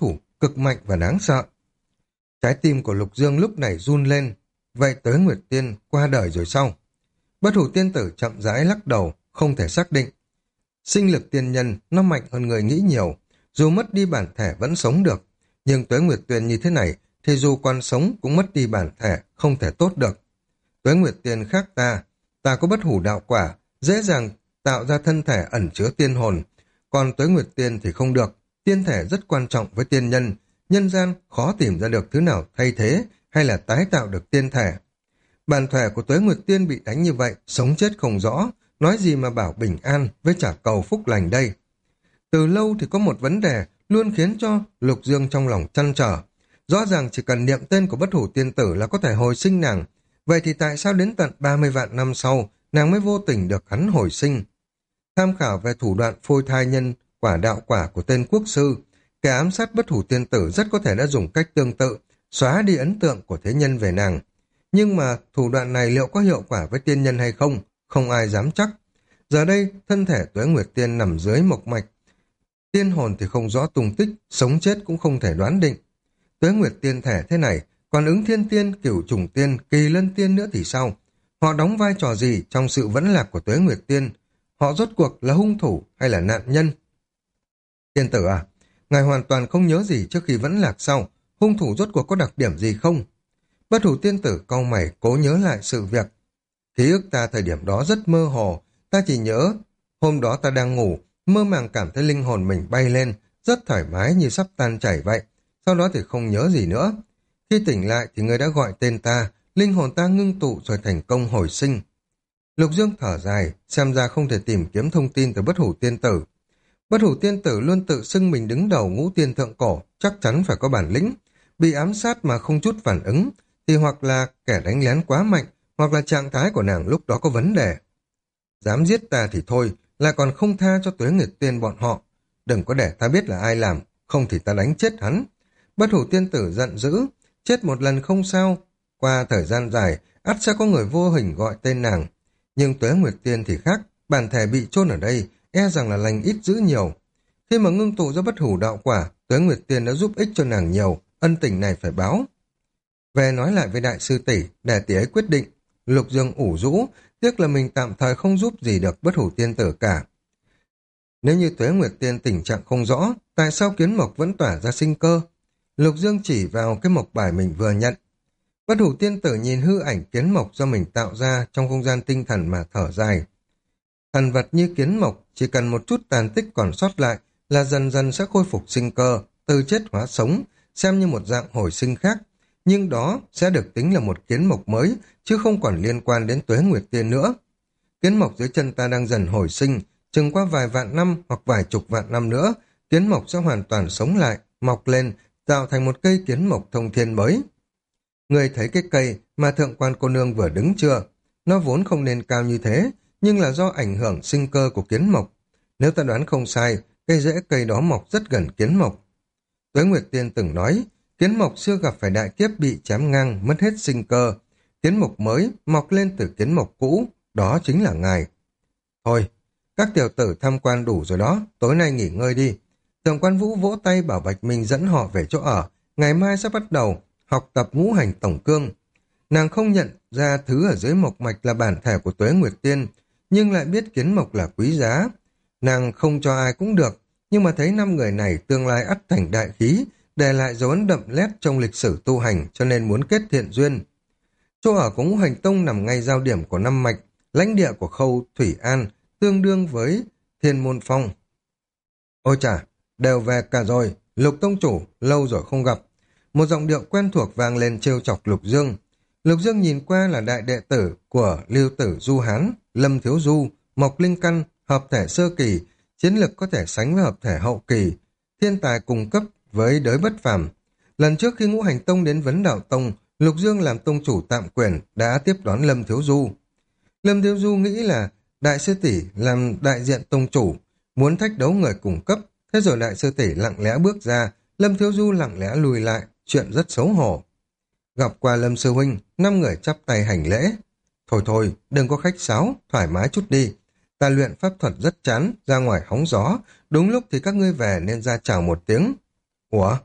A: cực mạnh và đáng sợ. Trái tim của Lục Dương lúc này run lên. Vậy Tuế Nguyệt Tiên qua đời rồi sao? Bất hủ tiên tử chậm rãi lắc đầu, không thể xác định. Sinh lực tiên nhân nó mạnh hơn người nghĩ nhiều, dù mất đi bản thể vẫn sống được. Nhưng Tuế Nguyệt Tiên như thế này thì dù còn sống cũng mất đi bản thể, không thể tốt được. Tuế Nguyệt Tiên khác ta có bất hủ đạo quả, dễ dàng tạo ra thân thể ẩn chứa tiên hồn. Còn Tuế Nguyệt Tiên thì không được, tiên thể rất quan trọng với tiên nhân, nhân gian khó tìm ra được thứ nào thay thế hay là tái tạo được tiên thể. Bản thể của Tuế Nguyệt Tiên bị đánh như vậy, sống chết không rõ, nói gì mà bảo bình an với trả cầu phúc lành đây. Từ lâu thì có một vấn đề luôn khiến cho Lục Dương trong lòng trăn trở. Rõ ràng chỉ cần niệm tên của bất hủ tiên tử là có thể hồi sinh nàng. Vậy thì tại sao đến tận 30 vạn năm sau, nàng mới vô tình được hắn hồi sinh? Tham khảo về thủ đoạn phôi thai nhân quả đạo quả của tên quốc sư, kẻ ám sát bất hủ tiên tử rất có thể đã dùng cách tương tự, xóa đi ấn tượng của thế nhân về nàng. Nhưng mà thủ đoạn này liệu có hiệu quả với tiên nhân hay không? Không ai dám chắc. Giờ đây, thân thể Tuế Nguyệt Tiên nằm dưới mộc mạch. Tiên hồn thì không rõ tung tích, sống chết cũng không thể đoán định. Tuế Nguyệt Tiên thể thế này, còn ứng thiên tiên, cửu trùng tiên, kỳ lân tiên nữa thì sao? Họ đóng vai trò gì trong sự vẫn lạc của Tuế Nguyệt Tiên? Họ rốt cuộc là hung thủ hay là nạn nhân? Tiên tử à, ngài hoàn toàn không nhớ gì trước khi vẫn lạc sau. Hung thủ rốt cuộc có đặc điểm gì không? Bất hủ tiên tử cau mày cố nhớ lại sự việc. Ký ức ta thời điểm đó rất mơ hồ, ta chỉ nhớ hôm đó ta đang ngủ, mơ màng cảm thấy linh hồn mình bay lên, rất thoải mái như sắp tan chảy vậy. Sau đó thì không nhớ gì nữa. Khi tỉnh lại thì người đã gọi tên ta, linh hồn ta ngưng tụ rồi thành công hồi sinh. Lục Dương thở dài, xem ra không thể tìm kiếm thông tin từ bất hủ tiên tử. Bất hủ tiên tử luôn tự xưng mình đứng đầu ngũ tiên thượng cổ, chắc chắn phải có bản lĩnh. Bị ám sát mà không chút phản ứng, thì hoặc là kẻ đánh lén quá mạnh, hoặc là trạng thái của nàng lúc đó có vấn đề. Dám giết ta thì thôi, lại còn không tha cho Tuế Nguyệt Tiên bọn họ. Đừng có để ta biết là ai làm, không thì ta đánh chết hắn. Bất hủ tiên tử giận dữ, chết một lần không sao. Qua thời gian dài, ắt sẽ có người vô hình gọi tên nàng. Nhưng Tuế Nguyệt Tiên thì khác, bản thể bị chôn ở đây, e rằng là lành ít dữ nhiều. Khi mà ngưng tụ ra bất hủ đạo quả, Tuế Nguyệt Tiên đã giúp ích cho nàng nhiều, ân tình này phải báo. Về nói lại với đại sư tỷ, để tỷ ấy quyết định. Lục Dương ủ rũ, tiếc là mình tạm thời không giúp gì được bất hủ tiên tử cả. Nếu như Tuế Nguyệt Tiên tình trạng không rõ, tại sao kiến mộc vẫn tỏa ra sinh cơ? Lục Dương chỉ vào cái mộc bài mình vừa nhận. Bất hủ tiên tử nhìn hư ảnh kiến mộc do mình tạo ra trong không gian tinh thần mà thở dài. Thần vật như kiến mộc chỉ cần một chút tàn tích còn sót lại là dần dần sẽ khôi phục sinh cơ, từ chết hóa sống, xem như một dạng hồi sinh khác. Nhưng đó sẽ được tính là một kiến mộc mới, chứ không còn liên quan đến Tuế Nguyệt Tiên nữa. Kiến mộc dưới chân ta đang dần hồi sinh, chừng qua vài vạn năm hoặc vài chục vạn năm nữa, kiến mộc sẽ hoàn toàn sống lại, mọc lên, tạo thành một cây kiến mộc thông thiên mới. Người thấy cái cây mà thượng quan cô nương vừa đứng chưa? Nó vốn không nên cao như thế, nhưng là do ảnh hưởng sinh cơ của kiến mộc. Nếu ta đoán không sai, cây rễ cây đó mọc rất gần kiến mộc. Tuế Nguyệt Tiên từng nói, kiến mộc xưa gặp phải đại kiếp bị chém ngang, mất hết sinh cơ. Kiến mộc mới mọc lên từ kiến mộc cũ, đó chính là ngài. Thôi, các tiểu tử tham quan đủ rồi đó, tối nay nghỉ ngơi đi. Thượng quan Vũ vỗ tay bảo Bạch Minh dẫn họ về chỗ ở, ngày mai sẽ bắt đầu học tập ngũ hành tổng cương. Nàng không nhận ra thứ ở dưới mộc mạch là bản thể của Tuế Nguyệt Tiên, nhưng lại biết kiến mộc là quý giá. Nàng không cho ai cũng được, nhưng mà thấy 5 người này tương lai ắt thành đại khí, để lại dấu ấn đậm nét trong lịch sử tu hành, cho nên muốn kết thiện duyên. Chỗ ở của Ngũ Hành Tông nằm ngay giao điểm của 5 mạch, lãnh địa của Khâu Thủy An, tương đương với Thiên Môn Phong. Ôi chà, đều về cả rồi, Lục Tông Chủ, lâu rồi không gặp. Một giọng điệu quen thuộc vang lên trêu chọc Lục Dương. Lục Dương nhìn qua là đại đệ tử của Lưu Tử Du Hán, Lâm Thiếu Du, Mộc Linh Căn, hợp thể sơ kỳ, chiến lực có thể sánh với hợp thể hậu kỳ, thiên tài cùng cấp với đới bất phàm. Lần trước khi Ngũ Hành Tông đến Vấn Đạo Tông, Lục Dương làm tông chủ tạm quyền đã tiếp đón Lâm Thiếu Du. Lâm Thiếu Du nghĩ là đại sư tỷ làm đại diện tông chủ, muốn thách đấu người cùng cấp, thế rồi đại sư tỷ lặng lẽ bước ra, Lâm Thiếu Du lặng lẽ lùi lại, chuyện rất xấu hổ. Gặp qua Lâm sư huynh, 5 người chắp tay hành lễ. Thôi thôi, đừng có khách sáo, thoải mái chút đi. Ta luyện pháp thuật rất chán, ra ngoài hóng gió, đúng lúc thì các ngươi về nên ra chào một tiếng. Ủa,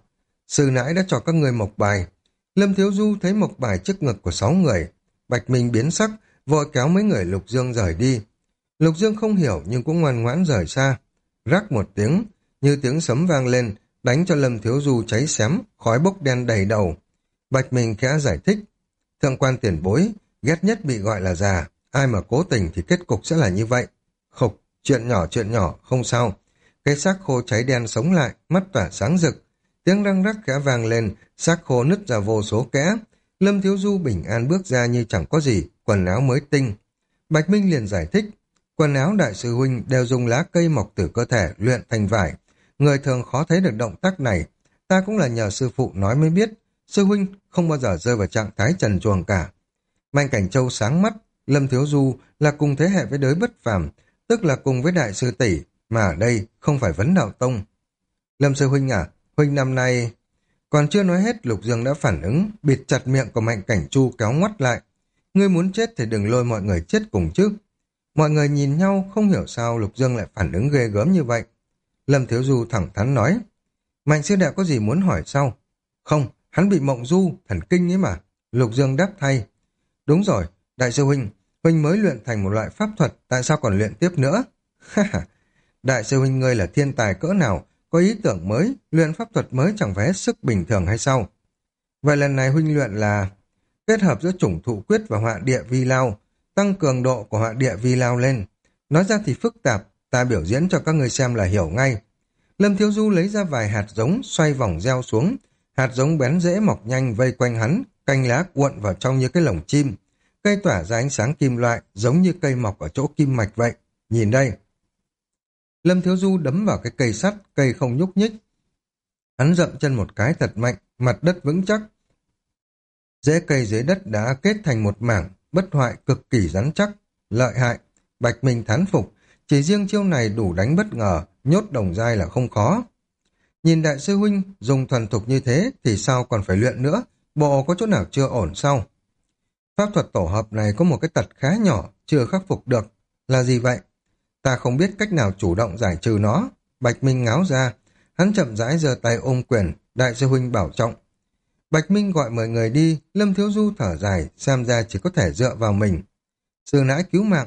A: Sư nãi đã cho các ngươi mộc bài. Lâm Thiếu Du thấy mộc bài trước ngực của 6 người. Bạch Minh biến sắc, vội kéo mấy người Lục Dương rời đi. Lục Dương không hiểu nhưng cũng ngoan ngoãn rời xa. Rắc một tiếng, như tiếng sấm vang lên, đánh cho Lâm Thiếu Du cháy xém, khói bốc đen đầy đầu. Bạch Minh khẽ giải thích. Thượng quan tiền bối, ghét nhất bị gọi là già. Ai mà cố tình thì kết cục sẽ là như vậy. Khục, chuyện nhỏ, không sao. Cái xác khô cháy đen sống lại, mắt tỏa sáng rực. Tiếng răng rắc khẽ vang lên, xác khô nứt ra vô số kẽ. Lâm Thiếu Du bình an bước ra như chẳng có gì, quần áo mới tinh. Bạch Minh liền giải thích, quần áo đại sư huynh đều dùng lá cây mọc từ cơ thể luyện thành vải. Người thường khó thấy được động tác này. Ta cũng là nhờ sư phụ nói mới biết. Sư huynh không bao giờ rơi vào trạng thái trần truồng cả. Mạnh Cảnh Châu sáng mắt, Lâm Thiếu Du là cùng thế hệ với đới bất phàm, tức là cùng với đại sư tỷ, mà ở đây không phải vấn đạo tông. Lâm sư huynh à, huynh năm nay... Còn chưa nói hết, Lục Dương đã phản ứng, bịt chặt miệng của Mạnh Cảnh Chu kéo ngoắt lại. Ngươi muốn chết thì đừng lôi mọi người chết cùng chứ. Mọi người nhìn nhau, không hiểu sao Lục Dương lại phản ứng ghê gớm như vậy. Lâm Thiếu Du thẳng thắn nói, Mạnh sư đệ có gì muốn hỏi sao? Không, hắn bị mộng du, thần kinh ấy mà. Lục Dương đáp thay. Đúng rồi, đại sư huynh, huynh mới luyện thành một loại pháp thuật, tại sao còn luyện tiếp nữa? Đại sư huynh ngươi là thiên tài cỡ nào, có ý tưởng mới, luyện pháp thuật mới chẳng phải hết sức bình thường hay sao? Vậy lần này huynh luyện là kết hợp giữa chủng thụ quyết và họa địa vi lao, tăng cường độ của họa địa vi lao lên. Nói ra thì phức tạp, ta biểu diễn cho các người xem là hiểu ngay. Lâm Thiếu Du lấy ra vài hạt giống, xoay vòng gieo xuống. Hạt giống bén rễ mọc nhanh vây quanh hắn, cành lá cuộn vào trong như cái lồng chim. Cây tỏa ra ánh sáng kim loại, giống như cây mọc ở chỗ kim mạch vậy. Nhìn đây. Lâm Thiếu Du đấm vào cái cây sắt, cây không nhúc nhích. Hắn dậm chân một cái thật mạnh, mặt đất vững chắc. Rễ cây dưới đất đã kết thành một mảng, bất hoại cực kỳ rắn chắc, lợi hại. Bạch Minh thán phục, chỉ riêng chiêu này đủ đánh bất ngờ, nhốt đồng giai là không khó. Nhìn đại sư huynh dùng thuần thục như thế thì sao còn phải luyện nữa, bộ có chỗ nào chưa ổn sao? Pháp thuật tổ hợp này có một cái tật khá nhỏ, chưa khắc phục được. Là gì vậy? Ta không biết cách nào chủ động giải trừ nó. Bạch Minh ngáo ra, hắn chậm rãi giơ tay ôm quyền, đại sư huynh bảo trọng. Bạch Minh gọi mời người đi, Lâm Thiếu Du thở dài, xem ra chỉ có thể dựa vào mình. Sư nãi cứu mạng,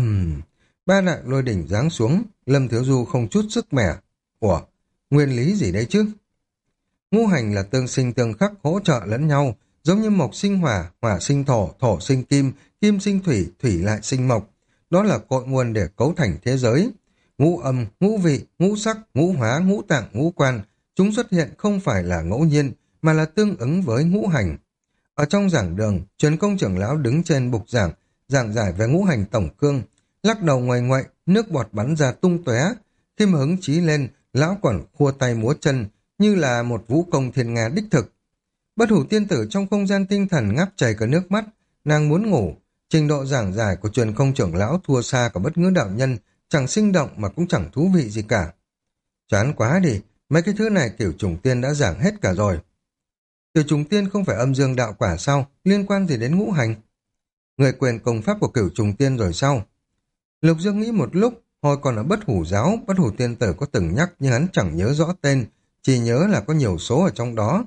A: ba đại lôi đỉnh giáng xuống, Lâm Thiếu Du không chút sức mẻ. Ủa, nguyên lý gì đấy chứ? Ngũ hành là tương sinh tương khắc hỗ trợ lẫn nhau, giống như mộc sinh hỏa, hỏa sinh thổ, thổ sinh kim, kim sinh thủy, thủy lại sinh mộc. Đó là cội nguồn để cấu thành thế giới. Ngũ âm, ngũ vị, ngũ sắc, ngũ hóa, ngũ tạng, ngũ quan, chúng xuất hiện không phải là ngẫu nhiên, mà là tương ứng với ngũ hành. Ở trong giảng đường, Truyền Công trưởng lão đứng trên bục giảng, giảng giải về ngũ hành tổng cương, lắc đầu ngoại ngoại, nước bọt bắn ra tung tóe. Khi mà hứng chí lên, lão còn khua tay múa chân, như là một vũ công thiên nga đích thực. Bất Hủ tiên tử trong không gian tinh thần ngáp chảy cả nước mắt, nàng muốn ngủ. Trình độ giảng giải của Truyền Công trưởng lão thua xa cả Bất Ngữ đạo nhân, chẳng sinh động mà cũng chẳng thú vị gì cả. Chán quá đi, mấy cái thứ này Cửu Trùng Tiên đã giảng hết cả rồi. Cửu Trùng Tiên không phải âm dương đạo quả sao, liên quan gì đến ngũ hành? Người quyền công pháp của Cửu Trùng Tiên rồi sao? Lục Dương nghĩ một lúc, hồi còn ở Bất Hủ giáo, Bất Hủ tiên tử có từng nhắc nhưng hắn chẳng nhớ rõ tên, chỉ nhớ là có nhiều số ở trong đó.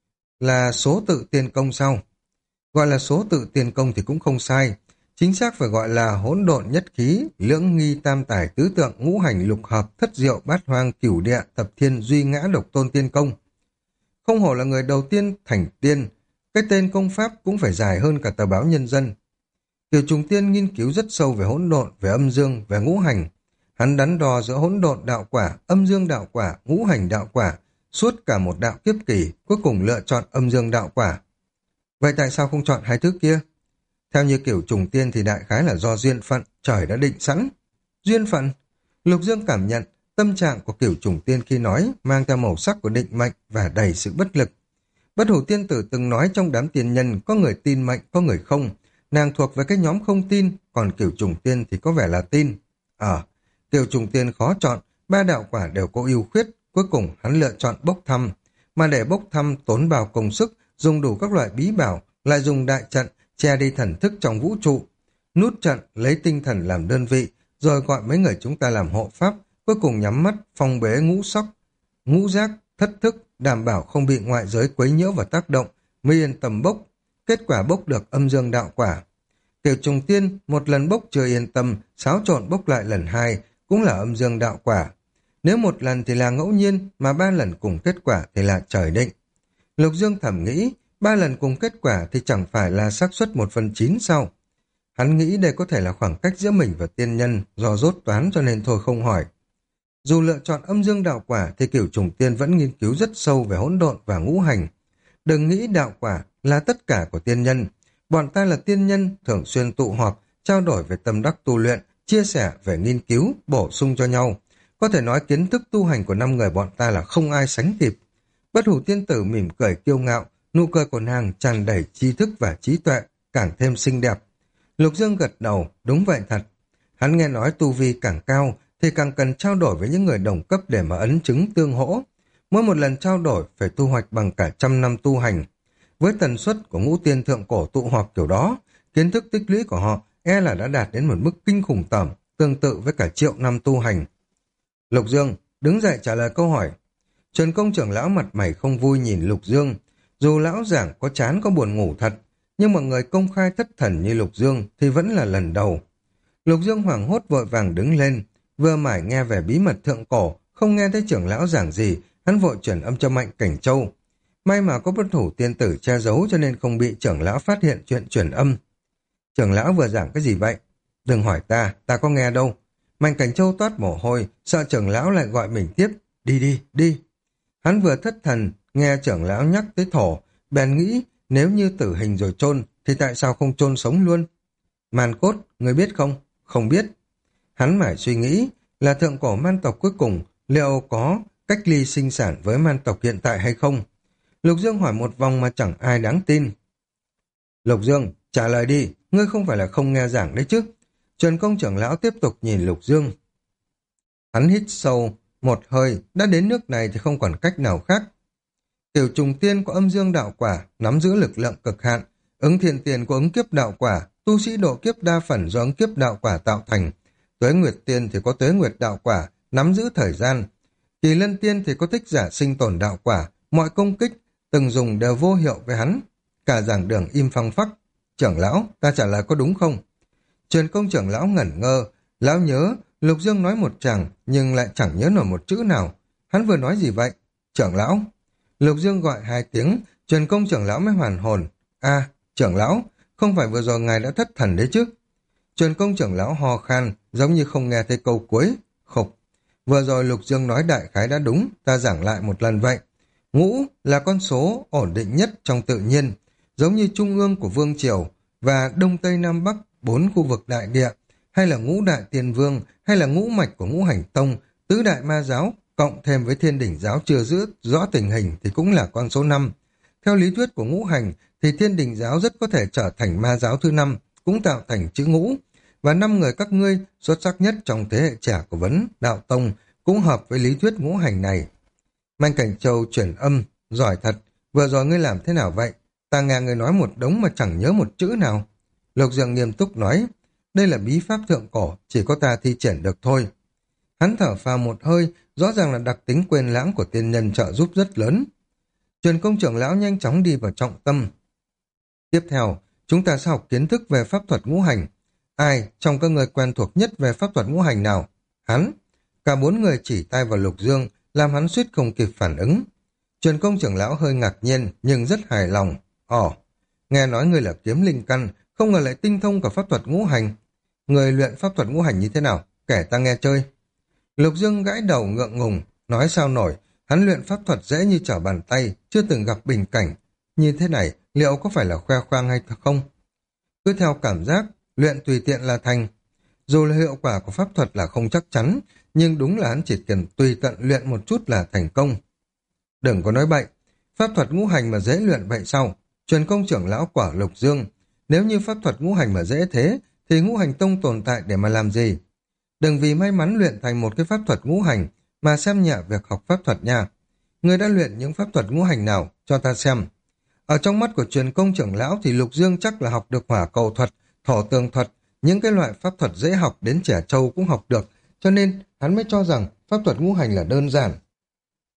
A: Là số tự tiên công sao? Gọi là số tự tiên công thì cũng không sai, chính xác phải gọi là hỗn độn nhất khí, lưỡng nghi tam tải tứ tượng ngũ hành lục hợp thất diệu bát hoang cửu địa thập thiên duy ngã độc tôn tiên công. Không hổ là người đầu tiên thành tiên, cái tên công pháp cũng phải dài hơn cả tờ báo Nhân dân. Cửu Trùng Tiên nghiên cứu rất sâu về hỗn độn, về âm dương, về ngũ hành. Hắn đắn đo giữa hỗn độn đạo quả, âm dương đạo quả, ngũ hành đạo quả, suốt cả một đạo kiếp kỳ, cuối cùng lựa chọn âm dương đạo quả. Vậy tại sao không chọn hai thứ kia? Theo như Cửu Trùng Tiên thì đại khái là do duyên phận, trời đã định sẵn. Duyên phận? Lục Dương cảm nhận tâm trạng của Cửu Trùng Tiên khi nói mang theo màu sắc của định mệnh và đầy sự bất lực. Bất Hủ tiên tử từng nói trong đám tiên nhân có người tin mệnh, có người không. Nàng thuộc về cái nhóm không tin, còn Cửu Trùng Tiên thì có vẻ là tin. Cửu Trùng Tiên khó chọn, ba đạo quả đều có ưu khuyết, cuối cùng hắn lựa chọn bốc thăm. Mà để bốc thăm tốn bao công sức, dùng đủ các loại bí bảo, lại dùng đại trận, che đi thần thức trong vũ trụ. Nút trận, lấy tinh thần làm đơn vị, rồi gọi mấy người chúng ta làm hộ pháp, cuối cùng nhắm mắt, phong bế ngũ sắc, ngũ giác, thất thức, đảm bảo không bị ngoại giới quấy nhiễu và tác động, mới yên tâm bốc. Kết quả bốc được âm dương đạo quả. Tiểu trùng tiên một lần bốc chưa yên tâm, xáo trộn bốc lại lần hai, cũng là âm dương đạo quả. Nếu một lần thì là ngẫu nhiên, mà ba lần cùng kết quả thì là trời định. Lục Dương thầm nghĩ, ba lần cùng kết quả thì chẳng phải là xác suất 1/9 sao? Hắn nghĩ đây có thể là khoảng cách giữa mình và tiên nhân, do rốt toán cho nên thôi không hỏi. Dù lựa chọn âm dương đạo quả thì Cửu Trùng Tiên vẫn nghiên cứu rất sâu về hỗn độn và ngũ hành. Đừng nghĩ đạo quả là tất cả của tiên nhân. Bọn ta là tiên nhân, thường xuyên tụ họp, trao đổi về tâm đắc tu luyện, chia sẻ về nghiên cứu, bổ sung cho nhau. Có thể nói kiến thức tu hành của 5 người bọn ta là không ai sánh kịp. Bất Hủ Tiên Tử mỉm cười kiêu ngạo, nụ cười của nàng tràn đầy tri thức và trí tuệ, càng thêm xinh đẹp. Lục Dương gật đầu, đúng vậy thật. Hắn nghe nói tu vi càng cao thì càng cần trao đổi với những người đồng cấp để mà ấn chứng tương hỗ. Mỗi một lần trao đổi phải thu hoạch bằng cả 100 năm tu hành. Với tần suất của ngũ tiên thượng cổ tụ họp kiểu đó, kiến thức tích lũy của họ e là đã đạt đến một mức kinh khủng tởm, tương tự với cả 1.000.000 năm tu hành. Lục Dương đứng dậy trả lời câu hỏi. Trần Công trưởng lão mặt mày không vui nhìn Lục Dương. Dù lão giảng có chán có buồn ngủ thật, nhưng mọi người công khai thất thần như Lục Dương thì vẫn là lần đầu. Lục Dương hoảng hốt vội vàng đứng lên, vừa mải nghe về bí mật thượng cổ, không nghe thấy trưởng lão giảng gì, hắn vội chuyển âm cho Mạnh Cảnh Châu. May mà có Bất Hủ Tiên Tử che giấu cho nên không bị trưởng lão phát hiện chuyện chuyển âm. Trưởng lão vừa giảng cái gì vậy? Đừng hỏi ta có nghe đâu. Mạnh Cảnh Châu toát mồ hôi, sợ trưởng lão lại gọi mình tiếp. Đi đi, đi. Hắn vừa thất thần, nghe trưởng lão nhắc tới thổ, bèn nghĩ nếu như tử hình rồi chôn thì tại sao không chôn sống luôn? Man cốt, người biết không? Không biết. Hắn mải suy nghĩ là thượng cổ man tộc cuối cùng liệu có cách ly sinh sản với man tộc hiện tại hay không? Lục Dương hỏi một vòng mà chẳng ai đáng tin. Lục Dương, trả lời đi, ngươi không phải là không nghe giảng đấy chứ? Trần Công trưởng lão tiếp tục nhìn Lục Dương. Hắn hít sâu một hơi, đã đến nước này thì không còn cách nào khác. Tiểu trùng tiên có âm dương đạo quả, nắm giữ lực lượng cực hạn. Ứng thiên tiền có ứng kiếp đạo quả, tu sĩ độ kiếp đa phần do ứng kiếp đạo quả tạo thành. Tuế nguyệt tiên thì có tuế nguyệt đạo quả, nắm giữ thời gian. Kỳ lân tiên thì có thích giả sinh tồn đạo quả, mọi công kích từng dùng đều vô hiệu với hắn. Cả giảng đường im phăng phắc. Trưởng lão, ta trả lời có đúng không? Truyền Công trưởng lão ngẩn ngơ, lão nhớ Lục Dương nói một chàng nhưng lại chẳng nhớ nổi một chữ nào. Hắn vừa nói gì vậy? Trưởng lão. Lục Dương gọi 2 tiếng, Truyền Công trưởng lão mới hoàn hồn. À, trưởng lão, không phải vừa rồi ngài đã thất thần đấy chứ? Truyền Công trưởng lão ho khan, giống như không nghe thấy câu cuối. Khục. Vừa rồi Lục Dương nói đại khái đã đúng, ta giảng lại một lần vậy. Ngũ là con số ổn định nhất trong tự nhiên, giống như trung ương của vương triều và đông tây nam bắc 4 khu vực đại địa, hay là ngũ đại tiên vương, hay là ngũ mạch của ngũ hành tông, tứ đại ma giáo, cộng thêm với thiên đỉnh giáo chưa giữ rõ tình hình thì cũng là con số 5. Theo lý thuyết của ngũ hành thì thiên đỉnh giáo rất có thể trở thành ma giáo thứ 5, cũng tạo thành chữ ngũ, và 5 người các ngươi xuất sắc nhất trong thế hệ trẻ của Vấn Đạo Tông cũng hợp với lý thuyết ngũ hành này. Mạnh Cảnh Châu chuyển âm, giỏi thật, vừa rồi ngươi làm thế nào vậy? Ta nghe ngươi nói một đống mà chẳng nhớ một chữ nào. Lục Dương nghiêm túc nói, đây là bí pháp thượng cổ, chỉ có ta thi triển được thôi. Hắn thở phào một hơi, rõ ràng là đặc tính quên lãng của tiên nhân trợ giúp rất lớn. Truyền Công trưởng lão nhanh chóng đi vào trọng tâm. Tiếp theo, chúng ta sẽ học kiến thức về pháp thuật ngũ hành. Ai trong các người quen thuộc nhất về pháp thuật ngũ hành nào? Hắn. Cả 4 người chỉ tay vào Lục Dương, làm hắn suýt không kịp phản ứng. Truyền Công trưởng lão hơi ngạc nhiên, nhưng rất hài lòng. Nghe nói người là kiếm linh căn, không ngờ lại tinh thông cả pháp thuật ngũ hành. Người luyện pháp thuật ngũ hành như thế nào? Kể ta nghe chơi. Lục Dương gãi đầu ngượng ngùng, nói sao nổi, hắn luyện pháp thuật dễ như trở bàn tay, chưa từng gặp bình cảnh. Như thế này, liệu có phải là khoe khoang hay không? Cứ theo cảm giác, luyện tùy tiện là thành. Dù là hiệu quả của pháp thuật là không chắc chắn, nhưng đúng là hắn chỉ cần tùy tận luyện một chút là thành công. Đừng có nói bậy, pháp thuật ngũ hành mà dễ luyện vậy sao? Truyền Công trưởng lão quả Lục Dương. Nếu như pháp thuật ngũ hành mà dễ thế, thì ngũ hành tông tồn tại để mà làm gì? Đừng vì may mắn luyện thành một cái pháp thuật ngũ hành mà xem nhẹ việc học pháp thuật nha. Người đã luyện những pháp thuật ngũ hành nào, cho ta xem. Ở trong mắt của Truyền Công trưởng lão thì Lục Dương chắc là học được hỏa cầu thuật, thổ tường thuật, những cái loại pháp thuật dễ học đến trẻ trâu cũng học được, cho nên hắn mới cho rằng pháp thuật ngũ hành là đơn giản.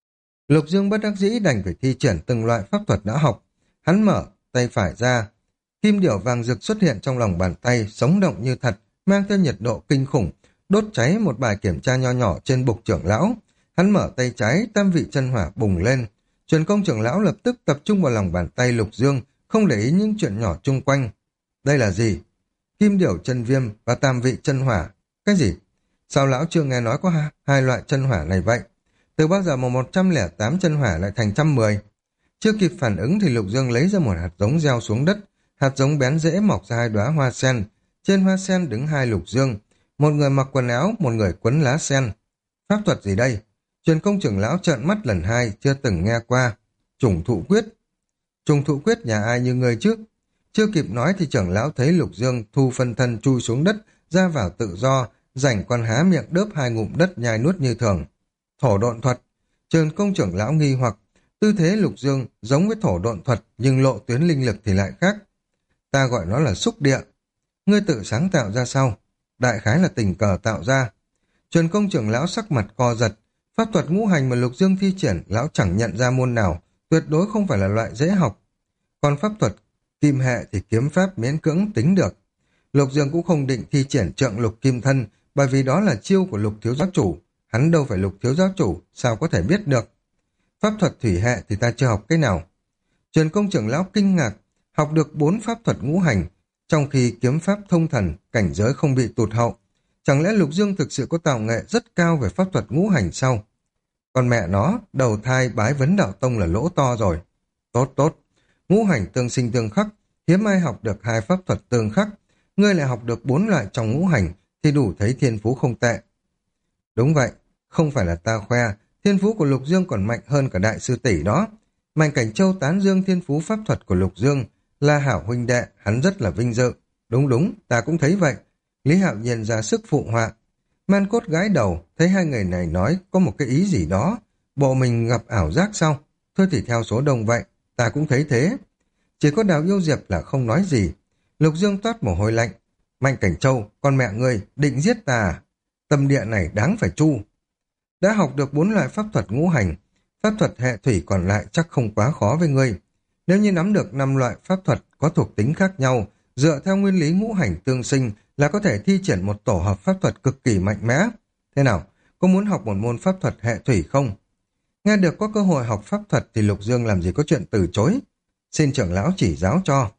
A: Lục Dương bất đắc dĩ đành phải thi triển từng loại pháp thuật đã học. Hắn mở tay phải ra, kim điểu vàng rực xuất hiện trong lòng bàn tay, sống động như thật, mang theo nhiệt độ kinh khủng, đốt cháy một bài kiểm tra nho nhỏ trên bục trưởng lão. Hắn mở tay trái, tam vị chân hỏa bùng lên. Truyền công trưởng lão lập tức tập trung vào lòng bàn tay Lục Dương, không để ý những chuyện nhỏ chung quanh. Đây là gì? Kim điểu chân viêm và tam vị chân hỏa. Cái gì? Sao lão chưa nghe nói có hai loại chân hỏa này vậy? Từ bao giờ mà 108 chân hỏa lại thành 110? Chưa kịp phản ứng thì Lục Dương lấy ra một hạt giống gieo xuống đất. Hạt giống bén rễ mọc ra hai đóa hoa sen. Trên hoa sen đứng hai Lục Dương. Một người mặc quần áo, một người quấn lá sen. Pháp thuật gì đây? Truyền công trưởng lão trợn mắt lần hai, chưa từng nghe qua. Trùng thụ quyết. Trùng thụ quyết nhà ai như người trước? Chưa kịp nói thì trưởng lão thấy Lục Dương thu phân thân chui xuống đất, ra vào tự do, rảnh còn há miệng đớp hai ngụm đất nhai nuốt như thường. Thổ độn thuật. Truyền công trưởng lão nghi hoặc, tư thế Lục Dương giống với thổ độn thuật nhưng lộ tuyến linh lực thì lại khác. Ta gọi nó là xúc địa. Ngươi tự sáng tạo ra sao? Đại khái là tình cờ tạo ra. Truyền công trưởng lão sắc mặt co giật. Pháp thuật ngũ hành mà Lục Dương thi triển lão chẳng nhận ra môn nào, tuyệt đối không phải là loại dễ học. Còn pháp thuật kim hệ thì kiếm pháp miễn cưỡng tính được. Lục Dương cũng không định thi triển trượng lục kim thân, bởi vì đó là chiêu của Lục thiếu giáo chủ. Hắn đâu phải Lục thiếu giáo chủ, sao có thể biết được. Pháp thuật thủy hệ thì ta chưa học cái nào. Truyền công trưởng lão kinh ngạc, học được 4 pháp thuật ngũ hành, trong khi kiếm pháp thông thần, cảnh giới không bị tụt hậu. Chẳng lẽ Lục Dương thực sự có tạo nghệ rất cao về pháp thuật ngũ hành sao? Còn mẹ nó, đầu thai bái vấn đạo tông là lỗ to rồi. Tốt tốt, ngũ hành tương sinh tương khắc, hiếm ai học được 2 pháp thuật tương khắc. Ngươi lại học được 4 loại trong ngũ hành thì đủ thấy thiên phú không tệ. Đúng vậy, không phải là ta khoe, thiên phú của Lục Dương còn mạnh hơn cả đại sư tỷ đó. Mạnh Cảnh Châu tán dương thiên phú pháp thuật của Lục Dương, là hảo huynh đệ, hắn rất là vinh dự. Đúng đúng, ta cũng thấy vậy. Lý Hạo Nhiên ra sức phụ họa. Man Cốt gái đầu, thấy hai người này nói có một cái ý gì đó. Bộ mình gặp ảo giác sao? Thôi thì theo số đông vậy, ta cũng thấy thế. Chỉ có Đào Yêu Diệp là không nói gì. Lục Dương toát mồ hôi lạnh. Mạnh Cảnh Châu, con mẹ ngươi, định giết ta à? Tâm địa này đáng phải chu. Đã học được 4 loại pháp thuật ngũ hành, pháp thuật hệ thủy còn lại chắc không quá khó với ngươi. Nếu như nắm được 5 loại pháp thuật có thuộc tính khác nhau, dựa theo nguyên lý ngũ hành tương sinh là có thể thi triển một tổ hợp pháp thuật cực kỳ mạnh mẽ. Thế nào, có muốn học một môn pháp thuật hệ thủy không? Nghe được có cơ hội học pháp thuật thì Lục Dương làm gì có chuyện từ chối. Xin trưởng lão chỉ giáo cho.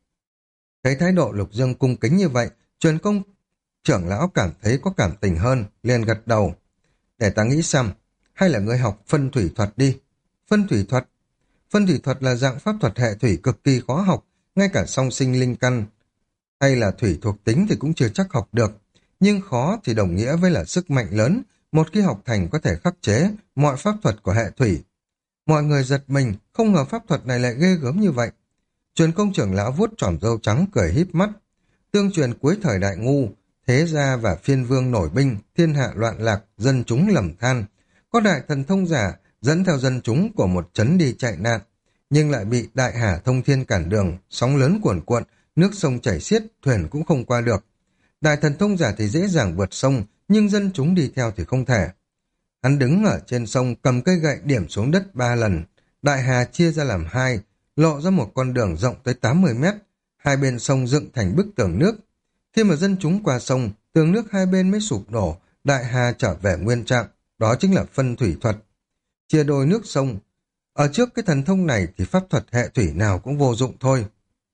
A: Thấy thái độ Lục Dương cung kính như vậy, truyền công trưởng lão cảm thấy có cảm tình hơn, liền gật đầu. Để ta nghĩ xem, hay là ngươi học phân thủy thuật đi. Phân thủy thuật? Phân thủy thuật là dạng pháp thuật hệ thủy cực kỳ khó học, ngay cả song sinh linh căn hay là thủy thuộc tính thì cũng chưa chắc học được. Nhưng khó thì đồng nghĩa với là sức mạnh lớn, một khi học thành có thể khắc chế mọi pháp thuật của hệ thủy. Mọi người giật mình, không ngờ pháp thuật này lại ghê gớm như vậy. Truyền công trưởng lão vuốt tròm râu trắng cười híp mắt. Tương truyền cuối thời đại ngu, thế gia và phiên vương nổi binh, thiên hạ loạn lạc, dân chúng lầm than. Có đại thần thông giả dẫn theo dân chúng của một trấn đi chạy nạn, nhưng lại bị đại hà thông thiên cản đường, sóng lớn cuồn cuộn, nước sông chảy xiết, thuyền cũng không qua được. Đại thần thông giả thì dễ dàng vượt sông, nhưng dân chúng đi theo thì không thể. Hắn đứng ở trên sông cầm cây gậy điểm xuống đất 3 lần. Đại hà chia ra làm 2, lộ ra một con đường rộng tới 80 mét. Hai bên sông dựng thành bức tường nước. Khi mà dân chúng qua sông, tường nước hai bên mới sụp đổ, đại hà trở về nguyên trạng. Đó chính là phân thủy thuật. Chia đôi nước sông. Ở trước cái thần thông này thì pháp thuật hệ thủy nào cũng vô dụng thôi.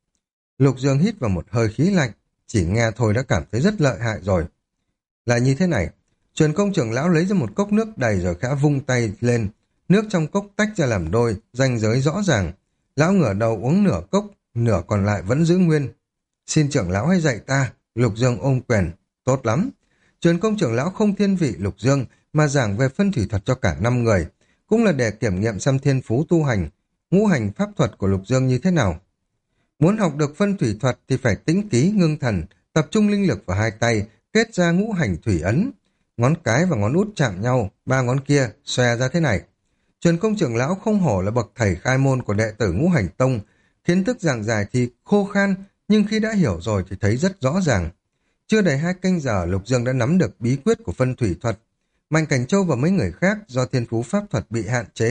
A: Lục Dương hít vào một hơi khí lạnh, chỉ nghe thôi đã cảm thấy rất lợi hại rồi. Là như thế này, truyền công trưởng lão lấy ra một cốc nước đầy rồi khẽ vung tay lên. Nước trong cốc tách ra làm đôi, ranh giới rõ ràng. Lão ngửa đầu uống nửa cốc, nửa còn lại vẫn giữ nguyên. Xin trưởng lão hãy dạy ta. Lục Dương ôm quyền. Tốt lắm. Truyền công trưởng lão không thiên vị Lục Dương mà giảng về phân thủy thuật cho cả 5 người, cũng là để kiểm nghiệm xem thiên phú tu hành, ngũ hành pháp thuật của Lục Dương như thế nào. Muốn học được phân thủy thuật thì phải tĩnh ký ngưng thần, tập trung linh lực vào hai tay, kết ra ngũ hành thủy ấn. Ngón cái và ngón út chạm nhau, 3 ngón kia xòe ra thế này. Truyền công trưởng lão không hổ là bậc thầy khai môn của đệ tử Ngũ Hành Tông, kiến thức giảng giải thì khô khan, nhưng khi đã hiểu rồi thì thấy rất rõ ràng. Chưa đầy 2 canh giờ, Lục Dương đã nắm được bí quyết của phân thủy thuật. Mạnh Cảnh Châu và mấy người khác do thiên phú pháp thuật bị hạn chế,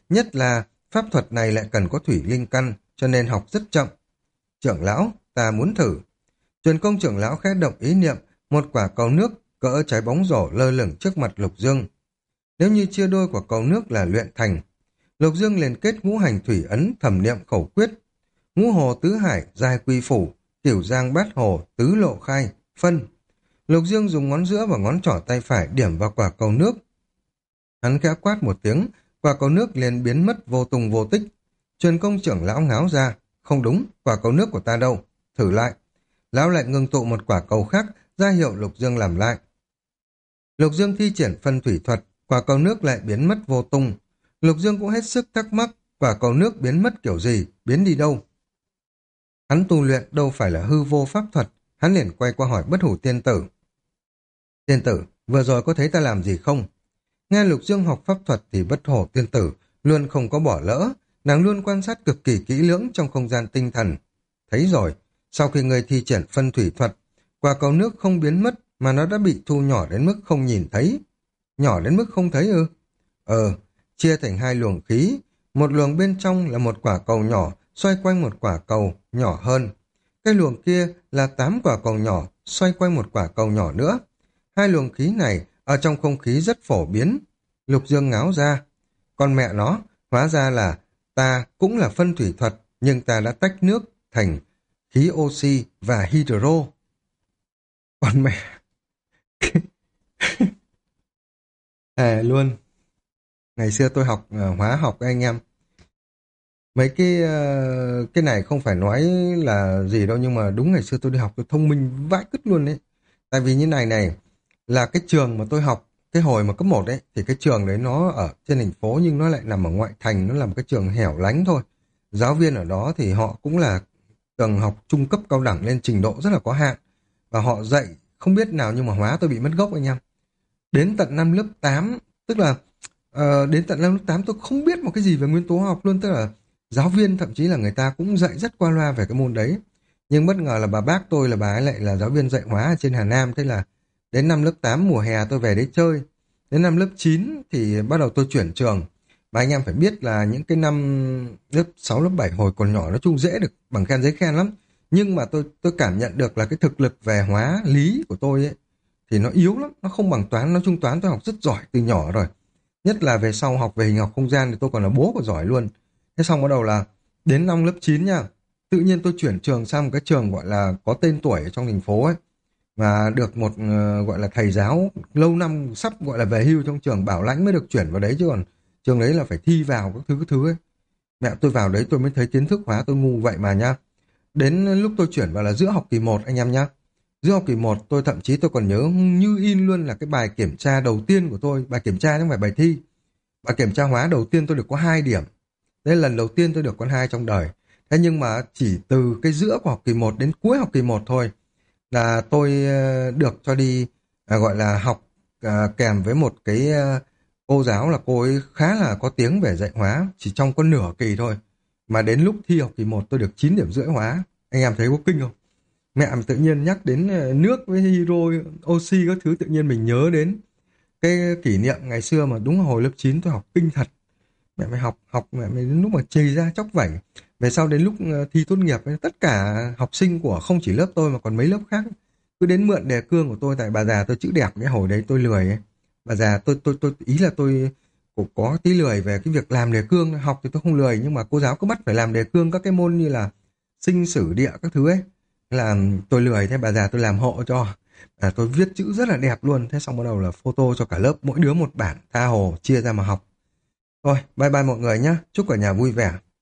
A: nhất là pháp thuật này lại cần có thủy linh căn, cho nên học rất chậm. Trưởng lão, ta muốn thử. Truyền công trưởng lão khẽ động ý niệm, một quả cầu nước cỡ trái bóng rổ lơ lửng trước mặt Lục Dương. Nếu như chia đôi quả cầu nước là luyện thành, Lục Dương liền kết ngũ hành thủy ấn thẩm niệm khẩu quyết. Ngũ hồ tứ hải, giai quy phủ, cửu giang bát hồ, tứ lộ khai, phân. Lục Dương dùng ngón giữa và ngón trỏ tay phải điểm vào quả cầu nước. Hắn khẽ quát một tiếng, quả cầu nước liền biến mất vô tung vô tích. Truyền công trưởng lão ngáo ra, không đúng, quả cầu nước của ta đâu, thử lại. Lão lại ngưng tụ một quả cầu khác, ra hiệu Lục Dương làm lại. Lục Dương thi triển phân thủy thuật, quả cầu nước lại biến mất vô tung. Lục Dương cũng hết sức thắc mắc, quả cầu nước biến mất kiểu gì, biến đi đâu. Hắn tu luyện đâu phải là hư vô pháp thuật, hắn liền quay qua hỏi Bất Hủ Tiên Tử. Tiên Tử, vừa rồi có thấy ta làm gì không? Nghe Lục Dương học pháp thuật thì Bất Hủ Tiên Tử luôn không có bỏ lỡ, nàng luôn quan sát cực kỳ kỹ lưỡng trong không gian tinh thần. Thấy rồi, sau khi người thi triển phân thủy thuật, quả cầu nước không biến mất mà nó đã bị thu nhỏ đến mức không nhìn thấy. Nhỏ đến mức không thấy ư? Chia thành hai luồng khí, một luồng bên trong là một quả cầu nhỏ xoay quanh một quả cầu nhỏ hơn. Cái luồng kia là 8 quả cầu nhỏ xoay quanh một quả cầu nhỏ nữa. Hai luồng khí này ở trong không khí rất phổ biến. Lục Dương ngáo ra. Con mẹ nó, hóa ra là ta cũng là phân thủy thuật, nhưng ta đã tách nước thành khí oxy và hydro. Con mẹ. Luôn. Ngày xưa tôi học hóa học anh em. Mấy cái này không phải nói là gì đâu, nhưng mà đúng ngày xưa tôi đi học tôi thông minh vãi cứt luôn đấy. Tại vì như này là cái trường mà tôi học cái hồi mà cấp 1 ấy, thì cái trường đấy nó ở trên thành phố nhưng nó lại nằm ở ngoại thành, nó là một cái trường hẻo lánh thôi. Giáo viên ở đó thì họ cũng là trường học trung cấp cao đẳng lên trình độ rất là có hạn. Và họ dạy không biết nào nhưng mà hóa tôi bị mất gốc anh em. Đến tận năm lớp 8, tức là đến tận năm lớp 8 tôi không biết một cái gì về nguyên tố hóa học luôn, tức là giáo viên thậm chí là người ta cũng dạy rất qua loa về cái môn đấy. Nhưng bất ngờ là bà bác tôi là bà ấy lại là giáo viên dạy hóa ở trên Hà Nam, thế là đến năm lớp 8 mùa hè tôi về đấy chơi. Đến năm lớp 9 thì bắt đầu tôi chuyển trường. Mà anh em phải biết là những cái năm lớp 6, lớp 7 hồi còn nhỏ nói chung dễ được bằng khen giấy khen lắm. Nhưng mà tôi cảm nhận được là cái thực lực về hóa lý của tôi ấy thì nó yếu lắm, nó không bằng toán. Nói chung toán tôi học rất giỏi từ nhỏ rồi. Nhất là về sau học về hình học không gian thì tôi còn là bố của giỏi luôn. Thế xong bắt đầu là đến năm lớp 9 nha, tự nhiên tôi chuyển trường sang một cái trường gọi là có tên tuổi ở trong thành phố ấy, và được một gọi là thầy giáo lâu năm sắp gọi là về hưu trong trường bảo lãnh mới được chuyển vào đấy, chứ còn trường đấy là phải thi vào các thứ ấy. Mẹ tôi vào đấy tôi mới thấy kiến thức hóa tôi ngu vậy mà nha. Đến lúc tôi chuyển vào là giữa học kỳ 1 anh em nhá. Giữa học kỳ 1 tôi thậm chí tôi còn nhớ như in luôn là cái bài kiểm tra đầu tiên của tôi, bài kiểm tra chứ không phải bài thi. Bài kiểm tra hóa đầu tiên tôi được có 2 điểm. Đây là lần đầu tiên tôi được con 2 trong đời. Thế nhưng mà chỉ từ cái giữa của học kỳ 1 đến cuối học kỳ 1 thôi là tôi được cho đi gọi là học kèm với một cái cô giáo là cô ấy khá là có tiếng về dạy hóa, chỉ trong có nửa kỳ thôi. Mà đến lúc thi học kỳ 1 tôi được 9 điểm rưỡi hóa. Anh em thấy có kinh không? Mẹ mình tự nhiên nhắc đến nước với hydro, oxy các thứ, tự nhiên mình nhớ đến cái kỷ niệm ngày xưa mà đúng là hồi lớp 9 tôi học kinh thật. Mẹ mày học mẹ mày đến lúc mà chì ra chóc vảnh. Về sau đến lúc thi tốt nghiệp ấy, tất cả học sinh của không chỉ lớp tôi mà còn mấy lớp khác cứ đến mượn đề cương của tôi, tại bà già tôi chữ đẹp, cái hồi đấy tôi lười ấy. Bà già tôi ý là tôi cũng có tí lười về cái việc làm đề cương. Học thì tôi không lười, nhưng mà cô giáo cứ bắt phải làm đề cương các cái môn như là sinh sử địa các thứ ấy, là tôi lười. Thế bà già tôi làm hộ cho, tôi viết chữ rất là đẹp luôn. Thế xong bắt đầu là photo cho cả lớp, mỗi đứa một bản, tha hồ chia ra mà học. Thôi bye bye mọi người nhé, chúc cả nhà vui vẻ.